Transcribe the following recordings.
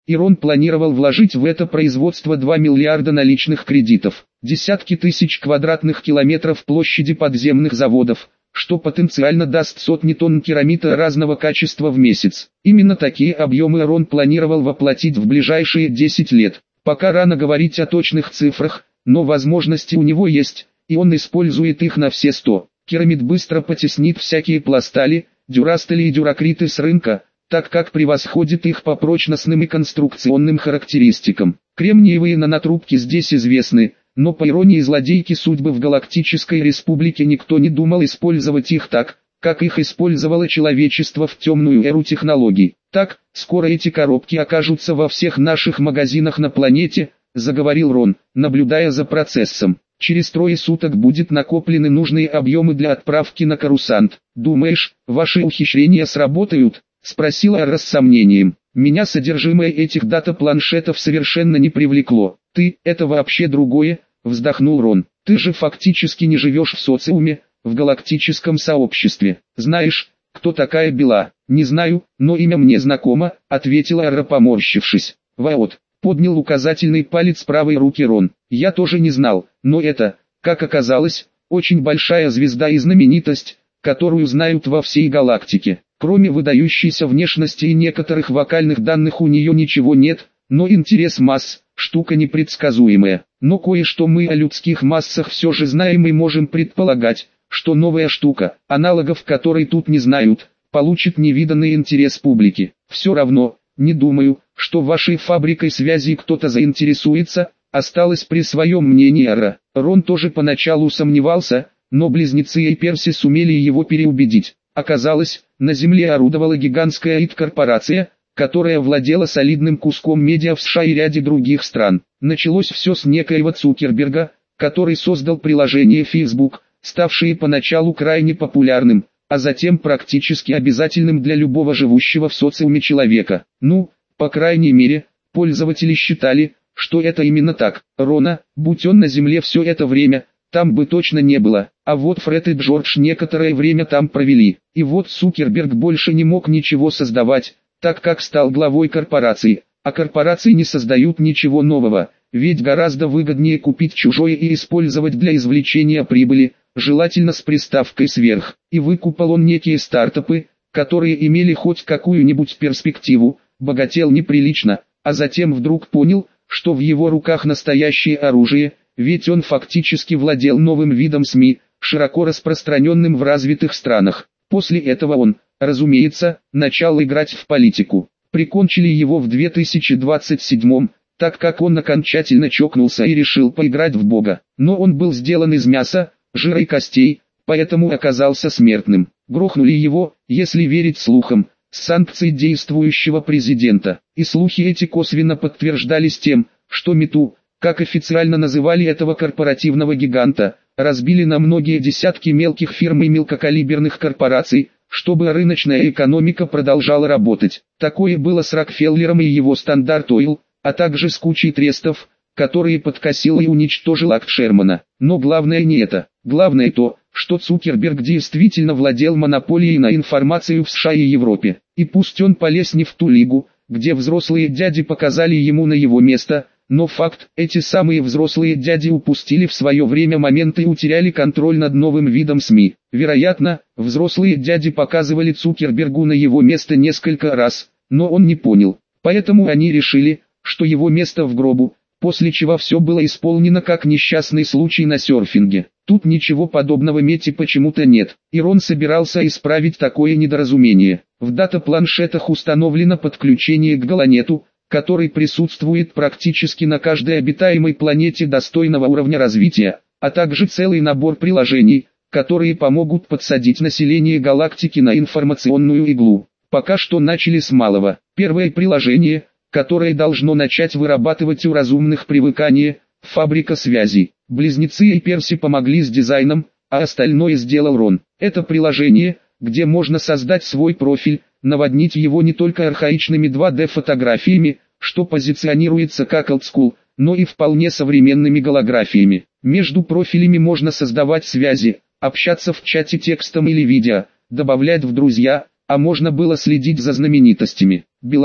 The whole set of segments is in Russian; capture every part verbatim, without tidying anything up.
И Рон планировал вложить в это производство два миллиарда наличных кредитов, десятки тысяч квадратных километров площади подземных заводов, что потенциально даст сотни тонн керамита разного качества в месяц. Именно такие объемы Рон планировал воплотить в ближайшие десять лет. Пока рано говорить о точных цифрах, но возможности у него есть, и он использует их на все сто. Керамит быстро потеснит всякие пластали, дюрастали и дюракриты с рынка, так как превосходит их по прочностным и конструкционным характеристикам. Кремниевые нанотрубки здесь известны, но по иронии злодейки судьбы в Галактической Республике никто не думал использовать их так, как их использовало человечество в темную эру технологий. Так, скоро эти коробки окажутся во всех наших магазинах на планете, заговорил Рон, наблюдая за процессом. Через трое суток будет накоплены нужные объемы для отправки на Корусант. Думаешь, ваши ухищрения сработают? Спросила Ара с сомнением. Меня содержимое этих дата-планшетов совершенно не привлекло. Ты, это вообще другое, вздохнул Рон. Ты же фактически не живешь в социуме, в галактическом сообществе. Знаешь, кто такая Бела? Не знаю, но имя мне знакомо, ответила Ара, поморщившись. Вот, поднял указательный палец правой руки Рон. Я тоже не знал, но это, как оказалось, очень большая звезда и знаменитость, которую знают во всей галактике. Кроме выдающейся внешности и некоторых вокальных данных у нее ничего нет, но интерес масс – штука непредсказуемая. Но кое-что мы о людских массах все же знаем и можем предполагать, что новая штука, аналогов которой тут не знают, получит невиданный интерес публики. Все равно, не думаю, что вашей фабрикой связей кто-то заинтересуется, осталось при своем мнении Ара. Рон тоже поначалу сомневался, но близнецы и Перси сумели его переубедить. Оказалось, на Земле орудовала гигантская ай ти-корпорация, которая владела солидным куском медиа в США и ряде других стран. Началось все с некоего Цукерберга, который создал приложение Facebook, ставшее поначалу крайне популярным, а затем практически обязательным для любого живущего в социуме человека. Ну, по крайней мере, пользователи считали, что это именно так. Рона, будь он на Земле все это время, там бы точно не было. А вот Фред и Джордж некоторое время там провели. И вот Цукерберг больше не мог ничего создавать, так как стал главой корпорации. А корпорации не создают ничего нового, ведь гораздо выгоднее купить чужое и использовать для извлечения прибыли, желательно с приставкой сверх. И выкупал он некие стартапы, которые имели хоть какую-нибудь перспективу, богател неприлично, а затем вдруг понял, что в его руках настоящее оружие, ведь он фактически владел новым видом СМИ, широко распространенным в развитых странах. После этого он, разумеется, начал играть в политику. Прикончили его в две тысячи двадцать седьмом, так как он окончательно чокнулся и решил поиграть в Бога. Но он был сделан из мяса, жира и костей, поэтому оказался смертным. Грохнули его, если верить слухам, с санкций действующего президента. И слухи эти косвенно подтверждались тем, что МИТУ, как официально называли этого корпоративного гиганта, разбили на многие десятки мелких фирм и мелкокалиберных корпораций, чтобы рыночная экономика продолжала работать. Такое было с Рокфеллером и его Стандарт Ойл, а также с кучей трестов, которые подкосил и уничтожил акт Шермана. Но главное не это. Главное то, что Цукерберг действительно владел монополией на информацию в США и Европе. И пусть он полез не в ту лигу, где взрослые дяди показали ему на его место, но факт, эти самые взрослые дяди упустили в свое время момент и утеряли контроль над новым видом СМИ. Вероятно, взрослые дяди показывали Цукербергу на его место несколько раз, но он не понял. Поэтому они решили, что его место в гробу, после чего все было исполнено как несчастный случай на серфинге. Тут ничего подобного Мети почему-то нет, и Рон собирался исправить такое недоразумение. В дата-планшетах установлено подключение к Галанету, который присутствует практически на каждой обитаемой планете достойного уровня развития, а также целый набор приложений, которые помогут подсадить население галактики на информационную иглу. Пока что начали с малого. Первое приложение, которое должно начать вырабатывать у разумных привыкание, фабрика связей. Близнецы и Перси помогли с дизайном, а остальное сделал Рон. Это приложение, где можно создать свой профиль, наводнить его не только архаичными два дэ фотографиями, что позиционируется как олдскул, но и вполне современными голографиями. Между профилями можно создавать связи, общаться в чате текстом или видео, добавлять в друзья, а можно было следить за знаменитостями. Бела,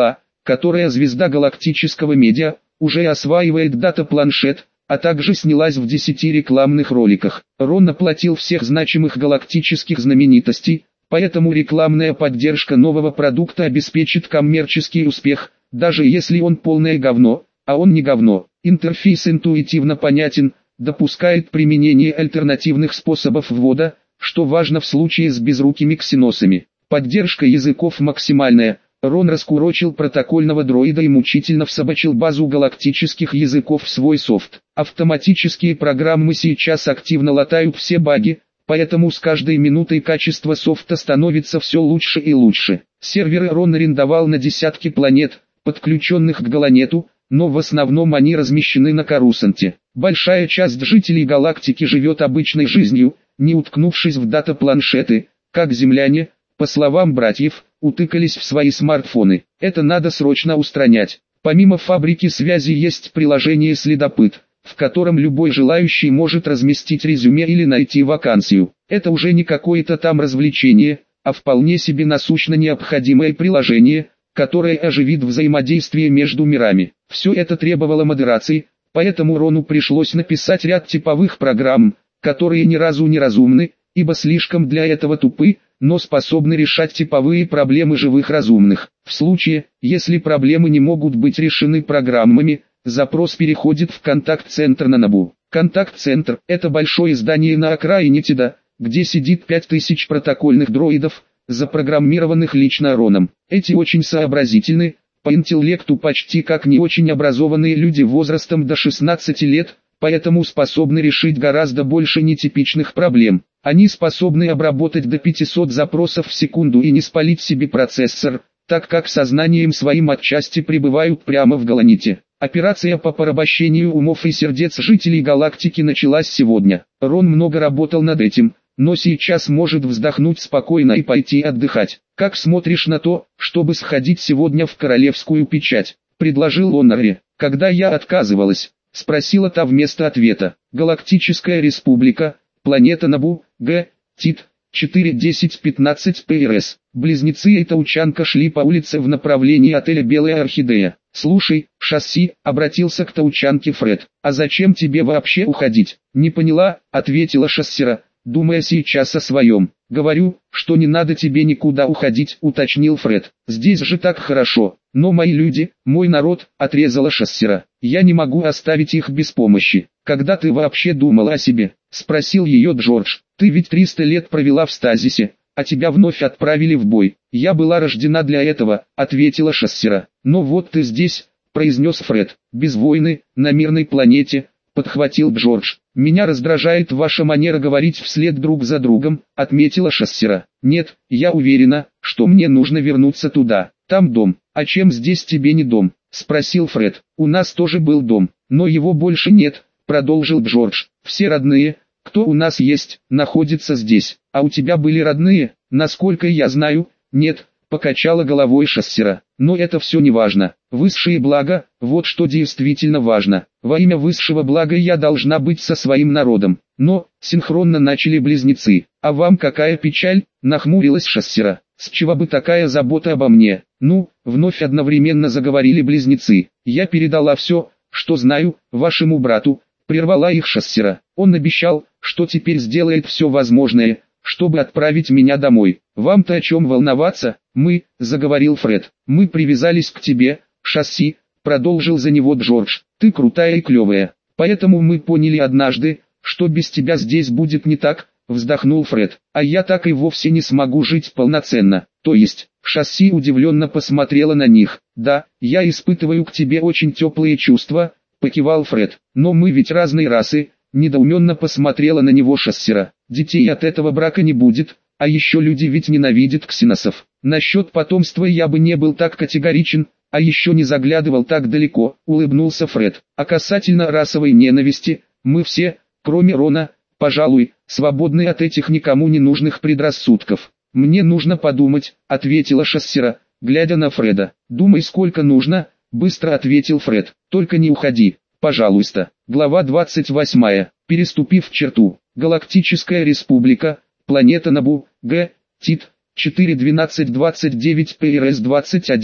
которая звезда галактического медиа, уже осваивает дата-планшет, а также снялась в десяти рекламных роликах. Рон оплатил всех значимых галактических знаменитостей, поэтому рекламная поддержка нового продукта обеспечит коммерческий успех, даже если он полное говно, а он не говно. Интерфейс интуитивно понятен, допускает применение альтернативных способов ввода, что важно в случае с безрукими ксеносами. Поддержка языков максимальная. Рон раскурочил протокольного дроида и мучительно всобачил базу галактических языков в свой софт. Автоматические программы сейчас активно латают все баги, поэтому с каждой минутой качество софта становится все лучше и лучше. Серверы Рон арендовал на десятки планет, подключенных к Галанету, но в основном они размещены на Корусанте. Большая часть жителей галактики живет обычной жизнью, не уткнувшись в дата-планшеты, как земляне, по словам братьев, утыкались в свои смартфоны. Это надо срочно устранять. Помимо фабрики связи есть приложение «Следопыт», в котором любой желающий может разместить резюме или найти вакансию. Это уже не какое-то там развлечение, а вполне себе насущно необходимое приложение, которое оживит взаимодействие между мирами. Все это требовало модерации, поэтому Рону пришлось написать ряд типовых программ, которые ни разу не разумны, ибо слишком для этого тупы, но способны решать типовые проблемы живых разумных. В случае, если проблемы не могут быть решены программами, запрос переходит в контакт-центр на Набу. Контакт-центр – это большое здание на окраине Тида, где сидит пять тысяч протокольных дроидов, запрограммированных лично Роном. Эти очень сообразительны, по интеллекту почти как не очень образованные люди возрастом до шестнадцати лет, поэтому способны решить гораздо больше нетипичных проблем. Они способны обработать до пятисот запросов в секунду и не спалить себе процессор, так как сознанием своим отчасти пребывают прямо в Галанете. Операция по порабощению умов и сердец жителей галактики началась сегодня. Рон много работал над этим, но сейчас может вздохнуть спокойно и пойти отдыхать. «Как смотришь на то, чтобы сходить сегодня в королевскую печать?» – предложил он Аре. «Когда я отказывалась?» – спросила та вместо ответа. «Галактическая республика, планета Набу, Г, Тит, четыре десять пятнадцать ПРС». Близнецы и Таучанка шли по улице в направлении отеля «Белая орхидея». «Слушай, Шасси», — обратился к Таучанке Фред, — «а зачем тебе вообще уходить?» «Не поняла», — ответила Шассира, думая сейчас о своем. «Говорю, что не надо тебе никуда уходить», — уточнил Фред. «Здесь же так хорошо». «Но мои люди, мой народ», — отрезала Шассира. «Я не могу оставить их без помощи». «Когда ты вообще думала о себе?» — спросил ее Джордж. «Ты ведь триста лет провела в стазисе, а тебя вновь отправили в бой». «Я была рождена для этого», — ответила Шассира. «Но вот ты здесь», — произнес Фред. «Без войны, на мирной планете», — подхватил Джордж. «Меня раздражает ваша манера говорить вслед друг за другом», — отметила Шассира. «Нет, я уверена, что мне нужно вернуться туда. Там дом». «А чем здесь тебе не дом?» — спросил Фред. «У нас тоже был дом, но его больше нет», — продолжил Джордж. «Все родные, кто у нас есть, находятся здесь. А у тебя были родные?» «Насколько я знаю, нет», — покачала головой Шассира. «Но это все не важно. Высшее благо, вот что действительно важно. Во имя высшего блага я должна быть со своим народом». «Но», — синхронно начали близнецы. «А вам какая печаль?» — нахмурилась Шассира. «С чего бы такая забота обо мне?» «Ну», — вновь одновременно заговорили близнецы. «Я передала все, что знаю, вашему брату», — прервала их Шассира. «Он обещал, что теперь сделает все возможное, чтобы отправить меня домой. Вам-то о чем волноваться?» «Мы», — заговорил Фред, — «мы привязались к тебе, Шасси», — продолжил за него Джордж. «Ты крутая и клевая. Поэтому мы поняли однажды, что без тебя здесь будет не так», — вздохнул Фред. «А я так и вовсе не смогу жить полноценно». «То есть?» — Шасси удивленно посмотрела на них. «Да, я испытываю к тебе очень теплые чувства», — покивал Фред. «Но мы ведь разные расы», — недоуменно посмотрела на него Шассира. «Детей от этого брака не будет, а еще люди ведь ненавидят ксеносов. Насчет потомства я бы не был так категоричен, а еще не заглядывал так далеко», — улыбнулся Фред. «А касательно расовой ненависти, мы все, кроме Рона, пожалуй, свободны от этих никому не нужных предрассудков». «Мне нужно подумать», — ответила Шассира, глядя на Фреда. «Думай сколько нужно», — быстро ответил Фред. «Только не уходи, пожалуйста». Глава двадцать восьмая. Переступив черту. Галактическая республика, планета Набу, Г, Тит, четыре двенадцать двадцать девять ПРС двадцать один.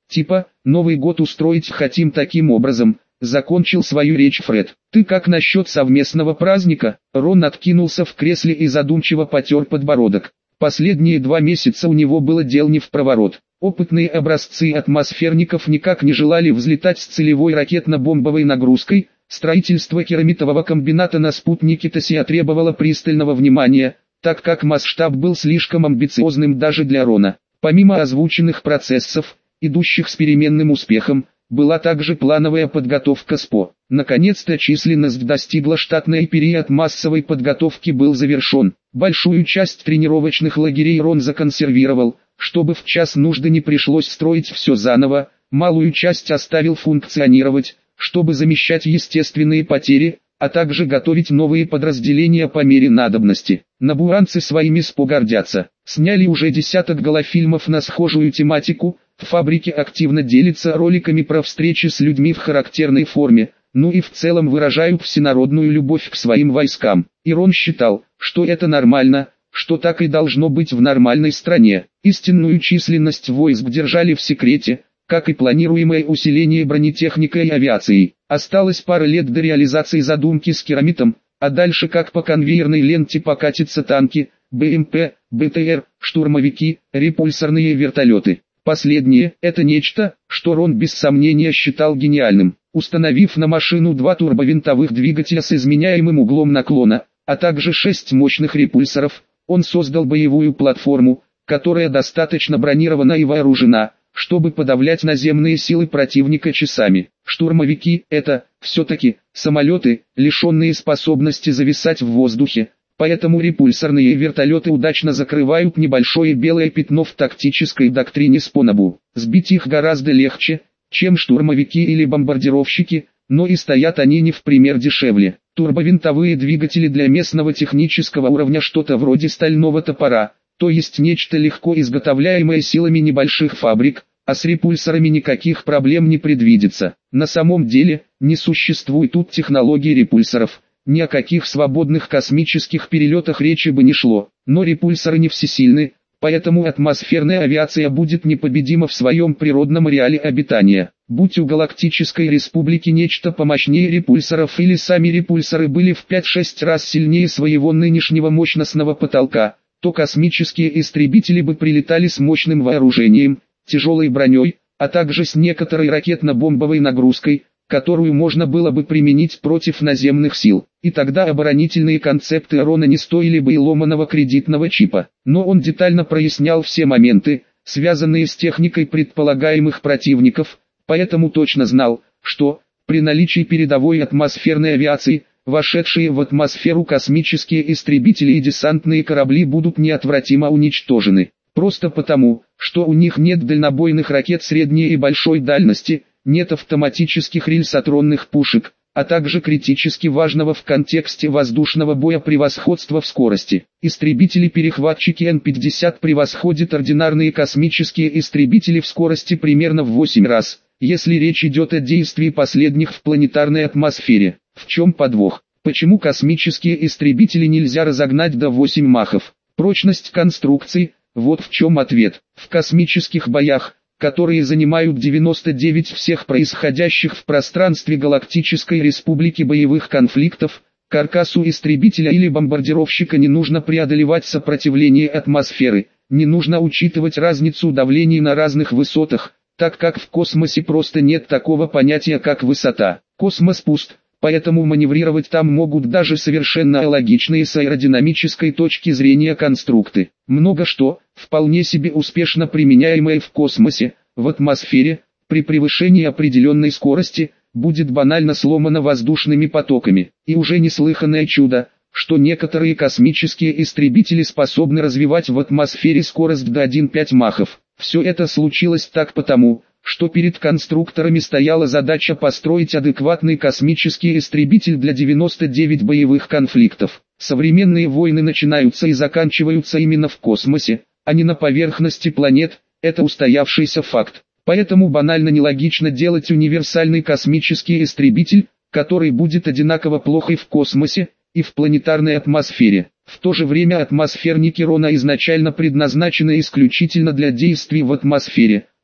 Типа, Новый год устроить хотим таким образом, закончил свою речь Фред. Ты как насчет совместного праздника? Рон откинулся в кресле и задумчиво потер подбородок. Последние два месяца у него было дел не в проворот. Опытные образцы атмосферников никак не желали взлетать с целевой ракетно-бомбовой нагрузкой. Строительство керамитового комбината на спутнике Тесия требовало пристального внимания, так как масштаб был слишком амбициозным даже для Рона. Помимо озвученных процессов, идущих с переменным успехом, была также плановая подготовка СПО. Наконец-то численность достигла штатной, и период массовой подготовки был завершен. Большую часть тренировочных лагерей Рон законсервировал, чтобы в час нужды не пришлось строить все заново, малую часть оставил функционировать, чтобы замещать естественные потери, а также готовить новые подразделения по мере надобности. Набуранцы своими СПО гордятся. Сняли уже десяток голофильмов на схожую тематику, в фабрике активно делятся роликами про встречи с людьми в характерной форме, ну и в целом выражают всенародную любовь к своим войскам. И Рон считал, что это нормально, что так и должно быть в нормальной стране. Истинную численность войск держали в секрете, как и планируемое усиление бронетехникой и авиацией. Осталось пара лет до реализации задумки с керамитом, а дальше как по конвейерной ленте покатятся танки, БМП, БТР, штурмовики, репульсорные вертолеты. Последнее – это нечто, что Рон без сомнения считал гениальным. Установив на машину два турбовинтовых двигателя с изменяемым углом наклона, а также шесть мощных репульсоров, он создал боевую платформу, которая достаточно бронирована и вооружена, чтобы подавлять наземные силы противника часами. Штурмовики – это, все-таки, самолеты, лишенные способности зависать в воздухе, поэтому репульсорные вертолеты удачно закрывают небольшое белое пятно в тактической доктрине Спонабу. Сбить их гораздо легче, чем штурмовики или бомбардировщики, но и стоят они не в пример дешевле. Турбовинтовые двигатели для местного технического уровня что-то вроде стального топора, то есть нечто легко изготовляемое силами небольших фабрик, а с репульсорами никаких проблем не предвидится. На самом деле, не существует тут технологий репульсоров, ни о каких свободных космических перелетах речи бы не шло, но репульсоры не всесильны, поэтому атмосферная авиация будет непобедима в своем природном ареале обитания. Будь у Галактической Республики нечто помощнее репульсоров или сами репульсоры были в пять-шесть раз сильнее своего нынешнего мощностного потолка, то космические истребители бы прилетали с мощным вооружением, тяжелой броней, а также с некоторой ракетно-бомбовой нагрузкой, которую можно было бы применить против наземных сил. И тогда оборонительные концепты Рона не стоили бы и ломаного кредитного чипа. Но он детально прояснял все моменты, связанные с техникой предполагаемых противников, поэтому точно знал, что, при наличии передовой атмосферной авиации, вошедшие в атмосферу космические истребители и десантные корабли будут неотвратимо уничтожены. Просто потому, что у них нет дальнобойных ракет средней и большой дальности, нет автоматических рельсотронных пушек, а также критически важного в контексте воздушного боя превосходства в скорости. Истребители-перехватчики Эн пятьдесят превосходят ординарные космические истребители в скорости примерно в восемь раз, если речь идет о действии последних в планетарной атмосфере. В чем подвох? Почему космические истребители нельзя разогнать до восьми махов? Прочность конструкций – вот в чем ответ. В космических боях, которые занимают девяносто девять процентов всех происходящих в пространстве Галактической Республики боевых конфликтов, каркасу истребителя или бомбардировщика не нужно преодолевать сопротивление атмосферы, не нужно учитывать разницу давлений на разных высотах, так как в космосе просто нет такого понятия как высота. Космос пуст, поэтому маневрировать там могут даже совершенно алогичные с аэродинамической точки зрения конструкты. Много что, вполне себе успешно применяемое в космосе, в атмосфере, при превышении определенной скорости, будет банально сломано воздушными потоками. И уже неслыханное чудо, что некоторые космические истребители способны развивать в атмосфере скорость до одного целых пять десятых махов. Все это случилось так потому, что перед конструкторами стояла задача построить адекватный космический истребитель для девяноста девяти боевых конфликтов. Современные войны начинаются и заканчиваются именно в космосе, а не на поверхности планет, это устоявшийся факт. Поэтому банально нелогично делать универсальный космический истребитель, который будет одинаково плох и в космосе, и в планетарной атмосфере. В то же время атмосферники Рона изначально предназначены исключительно для действий в атмосфере,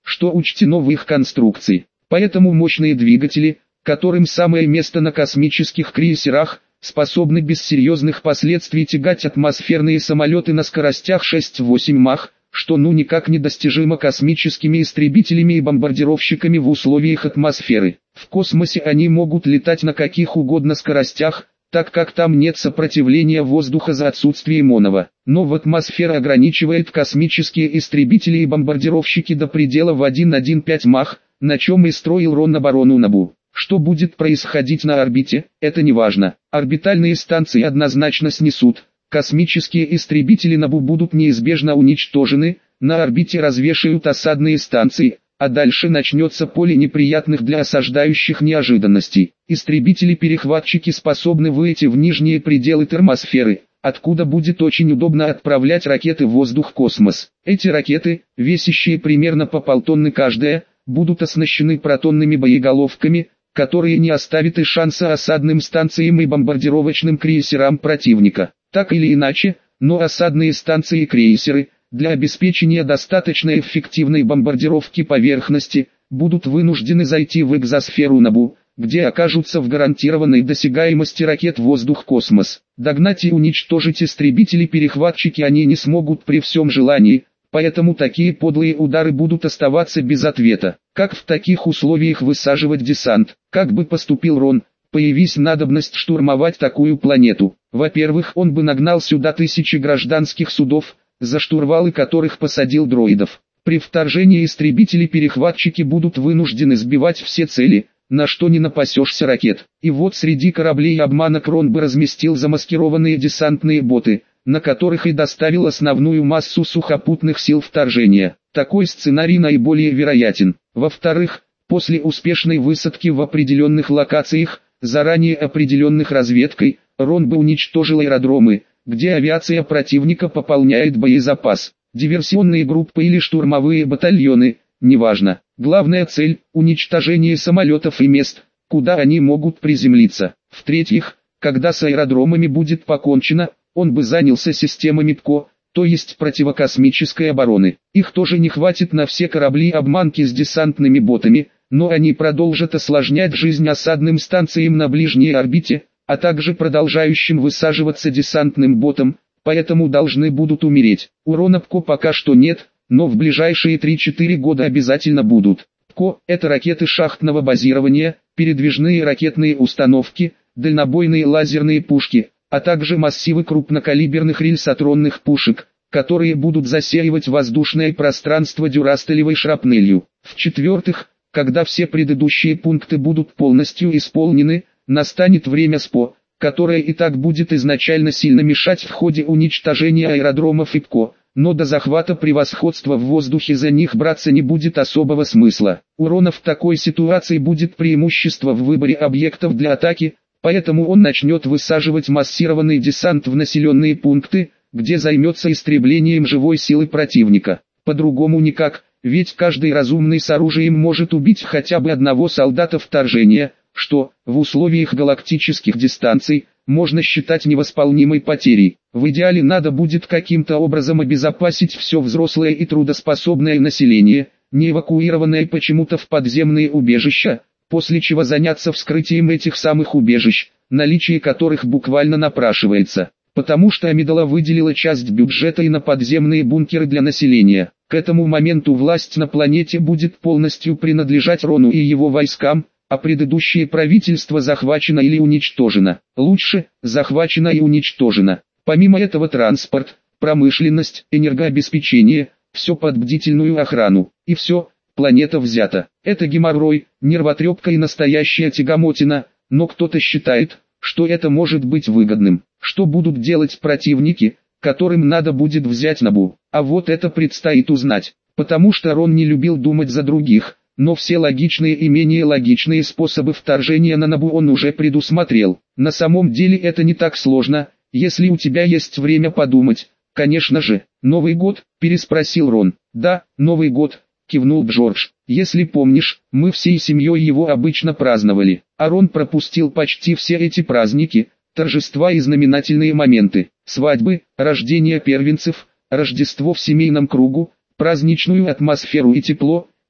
что учтено в их конструкции. Поэтому мощные двигатели, которым самое место на космических крейсерах, способны без серьезных последствий тягать атмосферные самолеты на скоростях шесть-восемь мах, что ну никак недостижимо космическими истребителями и бомбардировщиками в условиях атмосферы. В космосе они могут летать на каких угодно скоростях, так как там нет сопротивления воздуха за отсутствием оного. Но в атмосфера ограничивает космические истребители и бомбардировщики до предела в один целых одна десятая мах, на чем и строил Рон оборону Набу. Что будет происходить на орбите, это не важно. Орбитальные станции однозначно снесут. Космические истребители Набу будут неизбежно уничтожены, на орбите развешают осадные станции, а дальше начнется поле неприятных для осаждающих неожиданностей. Истребители-перехватчики способны выйти в нижние пределы термосферы, откуда будет очень удобно отправлять ракеты в воздух-космос. Эти ракеты, весящие примерно по полтонны каждая, будут оснащены протонными боеголовками, которые не оставят и шанса осадным станциям и бомбардировочным крейсерам противника. Так или иначе, но осадные станции и крейсеры, для обеспечения достаточно эффективной бомбардировки поверхности, будут вынуждены зайти в экзосферу Набу, где окажутся в гарантированной досягаемости ракет воздух-космос. Догнать и уничтожить истребители-перехватчики они не смогут при всем желании, поэтому такие подлые удары будут оставаться без ответа. Как в таких условиях высаживать десант? Как бы поступил Рон, появись надобность штурмовать такую планету? Во-первых, он бы нагнал сюда тысячи гражданских судов, за штурвалы которых посадил дроидов. При вторжении истребители-перехватчики будут вынуждены сбивать все цели, на что не напасешься ракет. И вот среди кораблей обманок Рон бы разместил замаскированные десантные боты, на которых и доставил основную массу сухопутных сил вторжения. Такой сценарий наиболее вероятен. Во-вторых, после успешной высадки в определенных локациях, заранее определенных разведкой, Рон бы уничтожил аэродромы, где авиация противника пополняет боезапас. Диверсионные группы или штурмовые батальоны, неважно. Главная цель – уничтожение самолетов и мест, куда они могут приземлиться. В-третьих, когда с аэродромами будет покончено, он бы занялся системами ПКО, то есть противокосмической обороны. Их тоже не хватит на все корабли-обманки с десантными ботами, но они продолжат осложнять жизнь осадным станциям на ближней орбите, а также продолжающим высаживаться десантным ботам, поэтому должны будут умереть. Урона ПКО пока что нет, но в ближайшие три-четыре года обязательно будут. ПКО – это ракеты шахтного базирования, передвижные ракетные установки, дальнобойные лазерные пушки, а также массивы крупнокалиберных рельсотронных пушек, которые будут засеивать воздушное пространство дюрастелевой шрапнелью. В-четвертых, когда все предыдущие пункты будут полностью исполнены, настанет время СПО, которое и так будет изначально сильно мешать в ходе уничтожения аэродромов и ПКО, но до захвата превосходства в воздухе за них браться не будет особого смысла. У Рона в такой ситуации будет преимущество в выборе объектов для атаки, поэтому он начнет высаживать массированный десант в населенные пункты, где займется истреблением живой силы противника. По-другому никак, ведь каждый разумный с оружием может убить хотя бы одного солдата вторжения, что, в условиях галактических дистанций, можно считать невосполнимой потерей. В идеале надо будет каким-то образом обезопасить все взрослое и трудоспособное население, не эвакуированное почему-то в подземные убежища, после чего заняться вскрытием этих самых убежищ, наличие которых буквально напрашивается. Потому что Амидала выделила часть бюджета и на подземные бункеры для населения. К этому моменту власть на планете будет полностью принадлежать Рону и его войскам, а предыдущее правительство захвачено или уничтожено. Лучше, захвачено и уничтожено. Помимо этого транспорт, промышленность, энергообеспечение, все под бдительную охрану. И все, планета взята. Это геморрой, нервотрепка и настоящая тягомотина, но кто-то считает, что это может быть выгодным. Что будут делать противники, которым надо будет взять Набу? А вот это предстоит узнать. Потому что Рон не любил думать за других, но все логичные и менее логичные способы вторжения на Набу он уже предусмотрел. На самом деле это не так сложно, если у тебя есть время подумать. Конечно же. Новый год? Переспросил Рон. Да, Новый год, кивнул Джордж. Если помнишь, мы всей семьей его обычно праздновали. А Рон пропустил почти все эти праздники, торжества и знаменательные моменты. Свадьбы, рождение первенцев, Рождество в семейном кругу, праздничную атмосферу и тепло,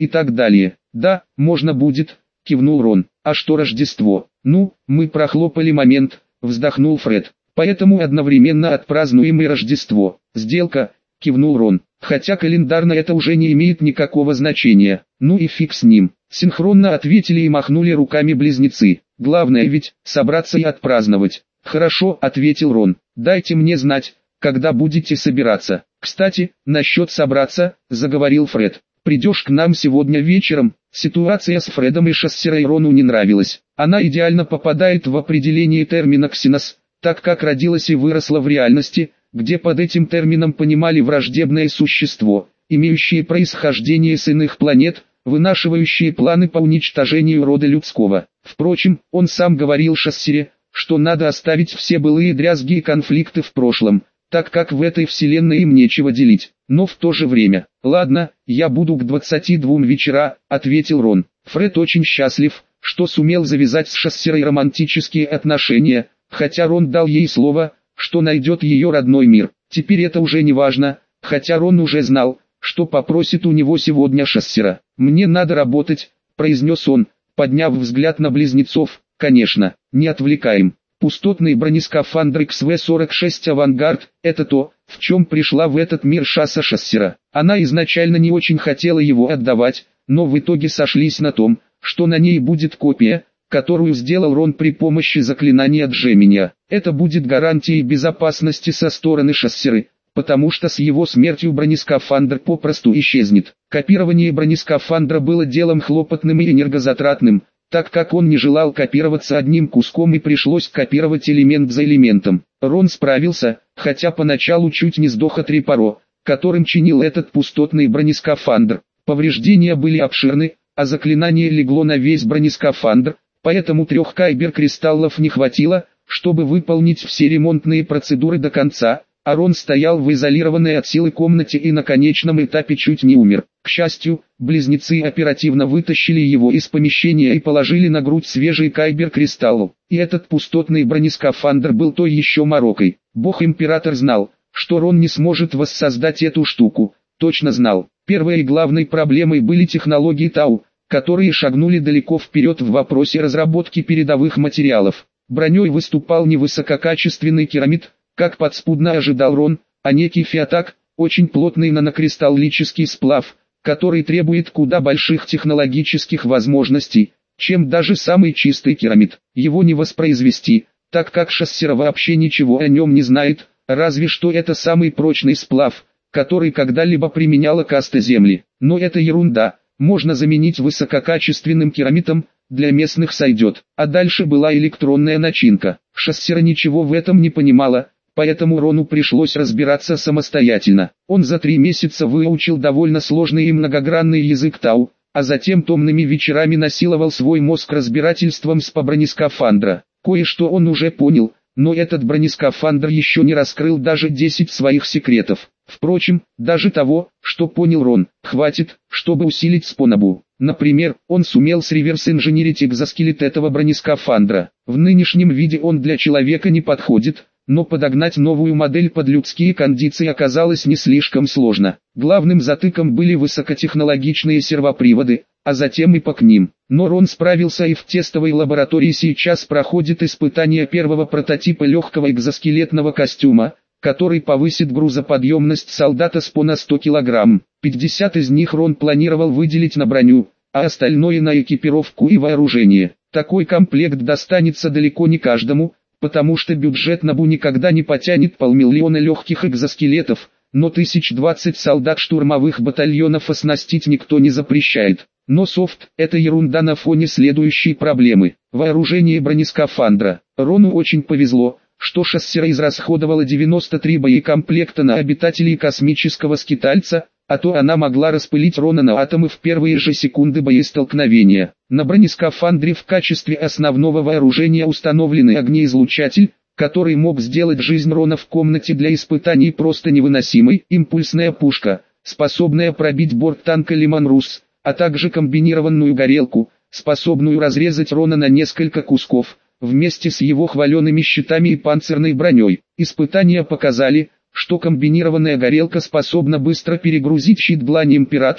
и так далее. Да, можно будет, кивнул Рон. А что Рождество? Ну, мы прохлопали момент, вздохнул Фред. Поэтому одновременно отпразднуем и Рождество. Сделка, кивнул Рон. Хотя календарно это уже не имеет никакого значения. Ну и фиг с ним. Синхронно ответили и махнули руками близнецы. Главное ведь собраться и отпраздновать. Хорошо, ответил Рон. Дайте мне знать, когда будете собираться. Кстати, насчет собраться, заговорил Фред. Придешь к нам сегодня вечером. Ситуация с Фредом и Шассерой Рону не нравилась. Она идеально попадает в определение термина «ксенос», так как родилась и выросла в реальности, где под этим термином понимали враждебное существо, имеющее происхождение с иных планет, вынашивающее планы по уничтожению рода людского. Впрочем, он сам говорил Шассере, что надо оставить все былые дрязги и конфликты в прошлом, так как в этой вселенной им нечего делить. Но в то же время, ладно, я буду к двадцати двум вечера, ответил Рон. Фред очень счастлив, что сумел завязать с Шассерой романтические отношения, хотя Рон дал ей слово, что найдет ее родной мир. Теперь это уже не важно, хотя Рон уже знал, что попросит у него сегодня Шассера. «Мне надо работать», — произнес он, подняв взгляд на близнецов. «Конечно, не отвлекаем». Пустотный бронескафандр икс ви сорок шесть «Авангард» — это то, в чем пришла в этот мир Шасса Шассера. Она изначально не очень хотела его отдавать, но в итоге сошлись на том, что на ней будет копия, которую сделал Рон при помощи заклинания Джеминия. Это будет гарантией безопасности со стороны Шассеры, потому что с его смертью бронескафандр попросту исчезнет. Копирование бронескафандра было делом хлопотным и энергозатратным, так как он не желал копироваться одним куском и пришлось копировать элемент за элементом. Рон справился, хотя поначалу чуть не сдох от репаро, которым чинил этот пустотный бронескафандр. Повреждения были обширны, а заклинание легло на весь бронескафандр, поэтому трех кайбер-кристаллов не хватило, чтобы выполнить все ремонтные процедуры до конца, а Рон стоял в изолированной от силы комнате и на конечном этапе чуть не умер. К счастью, близнецы оперативно вытащили его из помещения и положили на грудь свежий кайбер-кристалл. И этот пустотный бронескафандр был той еще морокой. Бог-император знал, что Рон не сможет воссоздать эту штуку, точно знал. Первой и главной проблемой были технологии Тау, которые шагнули далеко вперед в вопросе разработки передовых материалов. Броней выступал не высококачественный керамид, как подспудно ожидал Рон, а некий фиатак, очень плотный нанокристаллический сплав, который требует куда больших технологических возможностей, чем даже самый чистый керамид. Его не воспроизвести, так как Шассера вообще ничего о нем не знает, разве что это самый прочный сплав, который когда-либо применяла каста Земли. Но это ерунда, можно заменить высококачественным керамитом, для местных сойдет. А дальше была электронная начинка. Шассера ничего в этом не понимала, поэтому Рону пришлось разбираться самостоятельно. Он за три месяца выучил довольно сложный и многогранный язык Тау, а затем томными вечерами насиловал свой мозг разбирательством с бронескафандра. Кое-что он уже понял, но этот бронескафандр еще не раскрыл даже десять своих секретов. Впрочем, даже того, что понял Рон, хватит, чтобы усилить Спонобу. Например, он сумел среверс-инженерить экзоскелет этого бронескафандра. В нынешнем виде он для человека не подходит, но подогнать новую модель под людские кондиции оказалось не слишком сложно. Главным затыком были высокотехнологичные сервоприводы, а затем и по к ним. Но Рон справился и в тестовой лаборатории сейчас проходит испытание первого прототипа легкого экзоскелетного костюма, который повысит грузоподъемность солдата СПО на сто килограмм. пятьдесят из них Рон планировал выделить на броню, а остальное на экипировку и вооружение. Такой комплект достанется далеко не каждому, потому что бюджет НАБУ никогда не потянет полмиллиона легких экзоскелетов, но тысяч двадцать солдат штурмовых батальонов оснастить никто не запрещает. Но софт – это ерунда на фоне следующей проблемы. Вооружение бронескафандра. Рону очень повезло, что Шассера израсходовала девяносто три боекомплекта на обитателей космического скитальца, а то она могла распылить Рона на атомы в первые же секунды боестолкновения. На бронескафандре в качестве основного вооружения установленный огнеизлучатель, который мог сделать жизнь Рона в комнате для испытаний просто невыносимой, импульсная пушка, способная пробить борт танка Лиман-Рус, а также комбинированную горелку, способную разрезать Рона на несколько кусков, вместе с его хваленными щитами и панцирной броней. Испытания показали, что комбинированная горелка способна быстро перегрузить щит Длани Императора,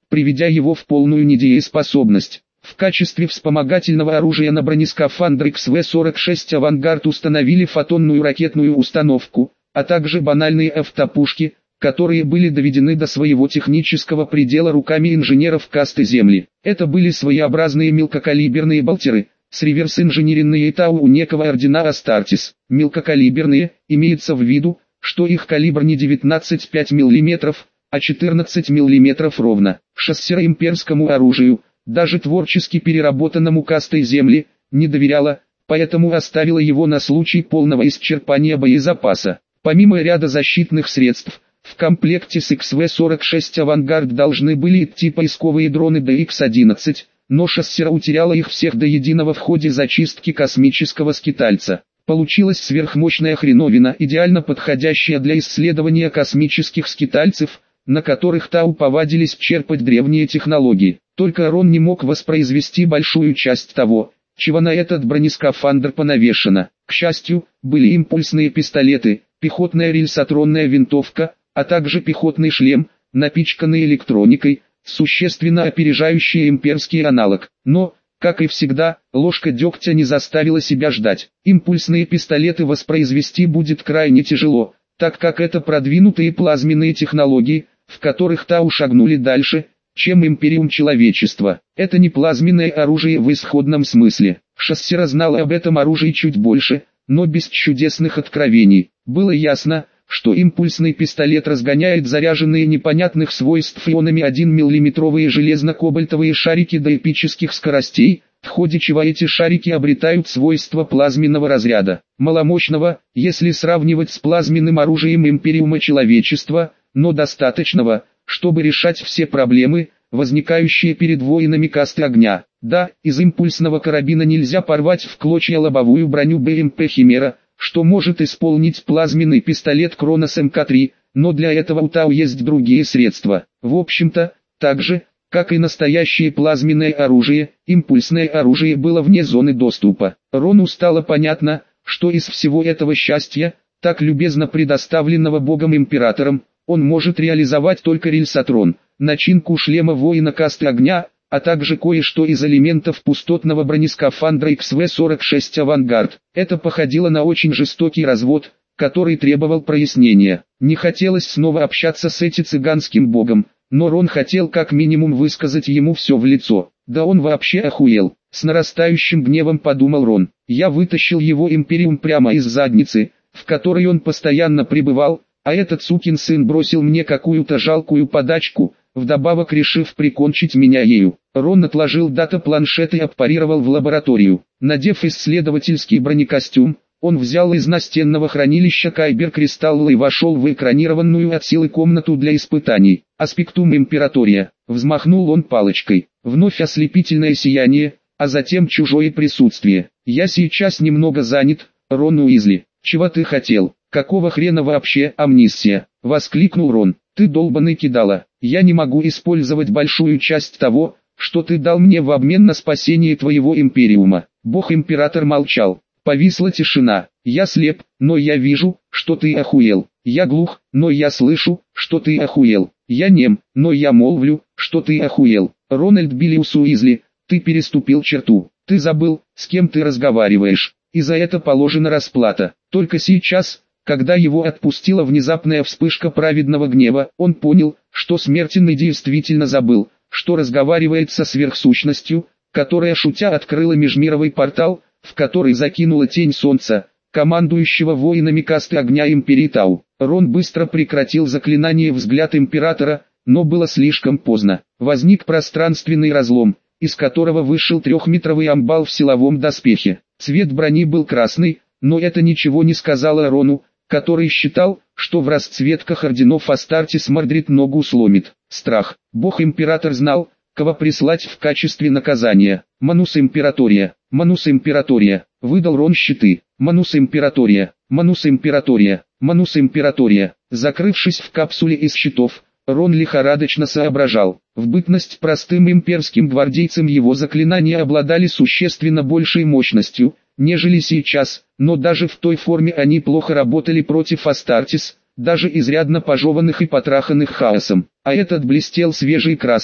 приведя его в полную недееспособность. В качестве вспомогательного оружия на бронескафандр икс вэ сорок шесть «Авангард» установили фотонную ракетную установку, а также банальные автопушки, которые были доведены до своего технического предела руками инженеров касты Земли. Это были своеобразные мелкокалиберные болтеры, с реверс-инженеренные ТАУ у некого ордена Астартес. Мелкокалиберные, имеется в виду, что их калибр не девятнадцать целых пять десятых миллиметров, а четырнадцать миллиметров ровно. Шассера имперскому оружию, даже творчески переработанному кастой Земли, не доверяла, поэтому оставила его на случай полного исчерпания боезапаса. Помимо ряда защитных средств, в комплекте с икс вэ сорок шесть «Авангард» должны были идти поисковые дроны дэ икс одиннадцать, но шассера утеряла их всех до единого в ходе зачистки космического скитальца. Получилась сверхмощная хреновина, идеально подходящая для исследования космических скитальцев, на которых ТАУ повадились черпать древние технологии. Только Рон не мог воспроизвести большую часть того, чего на этот бронескафандр понавешено. К счастью, были импульсные пистолеты, пехотная рельсотронная винтовка, а также пехотный шлем, напичканный электроникой, существенно опережающий имперский аналог. Но, как и всегда, ложка дегтя не заставила себя ждать. Импульсные пистолеты воспроизвести будет крайне тяжело, так как это продвинутые плазменные технологии, в которых ТАУ шагнули дальше, чем империум человечества. Это не плазменное оружие в исходном смысле. Шассера знала об этом оружии чуть больше, но без чудесных откровений. Было ясно, что импульсный пистолет разгоняет заряженные непонятных свойств ионами один миллиметровые железно-кобальтовые шарики до эпических скоростей, в ходе чего эти шарики обретают свойства плазменного разряда. Маломощного, если сравнивать с плазменным оружием империума человечества, но достаточного, чтобы решать все проблемы, возникающие перед воинами касты огня. Да, из импульсного карабина нельзя порвать в клочья лобовую броню бэ эм пэ «Химера», что может исполнить плазменный пистолет Кронос эм ка три, но для этого у ТАУ есть другие средства. В общем-то, так же, как и настоящее плазменное оружие, импульсное оружие было вне зоны доступа. Рону стало понятно, что из всего этого счастья, так любезно предоставленного Богом-императором, он может реализовать только рельсотрон, начинку шлема воина касты огня, а также кое-что из элементов пустотного бронескафандра икс вэ сорок шесть «Авангард». Это походило на очень жестокий развод, который требовал прояснения. Не хотелось снова общаться с этим цыганским богом, но Рон хотел как минимум высказать ему все в лицо. Да он вообще охуел. С нарастающим гневом подумал Рон. Я вытащил его империум прямо из задницы, в которой он постоянно пребывал, а этот сукин сын бросил мне какую-то жалкую подачку, вдобавок решив прикончить меня ею. Рон отложил дата-планшет и аппарировал в лабораторию. Надев исследовательский бронекостюм, он взял из настенного хранилища кайбер-кристаллы и вошел в экранированную от силы комнату для испытаний. Аспектум императория. Взмахнул он палочкой. Вновь ослепительное сияние, а затем чужое присутствие. Я сейчас немного занят, Рон Уизли. Чего ты хотел? Какого хрена вообще амнистия? Воскликнул Рон. Ты долбаный кидала. Я не могу использовать большую часть того, что ты дал мне в обмен на спасение твоего империума. Бог-император молчал. Повисла тишина. Я слеп, но я вижу, что ты охуел. Я глух, но я слышу, что ты охуел. Я нем, но я молвлю, что ты охуел. Рональд Биллиус Уизли, ты переступил черту. Ты забыл, с кем ты разговариваешь. И за это положена расплата. Только сейчас, когда его отпустила внезапная вспышка праведного гнева, он понял, что смертный действительно забыл, что разговаривает со сверхсущностью, которая шутя открыла межмировый портал, в который закинула тень солнца, командующего воинами касты огня империи Тау. Рон быстро прекратил заклинание взгляд императора, но было слишком поздно. Возник пространственный разлом, из которого вышел трехметровый амбал в силовом доспехе. Цвет брони был красный, но это ничего не сказало Рону, который считал, что в расцветках орденов Астартес Мордрид ногу сломит. Страх. Бог-император знал, кого прислать в качестве наказания. Манус Императория. Манус Императория. Выдал Рон щиты. Манус Императория. Манус Императория. Манус Императория. Закрывшись в капсуле из щитов, Рон лихорадочно соображал. В бытность простым имперским гвардейцам его заклинания обладали существенно большей мощностью, нежели сейчас, но даже в той форме они плохо работали против Астартес, даже изрядно пожеванных и потраханных хаосом. А этот блестел свежей краской,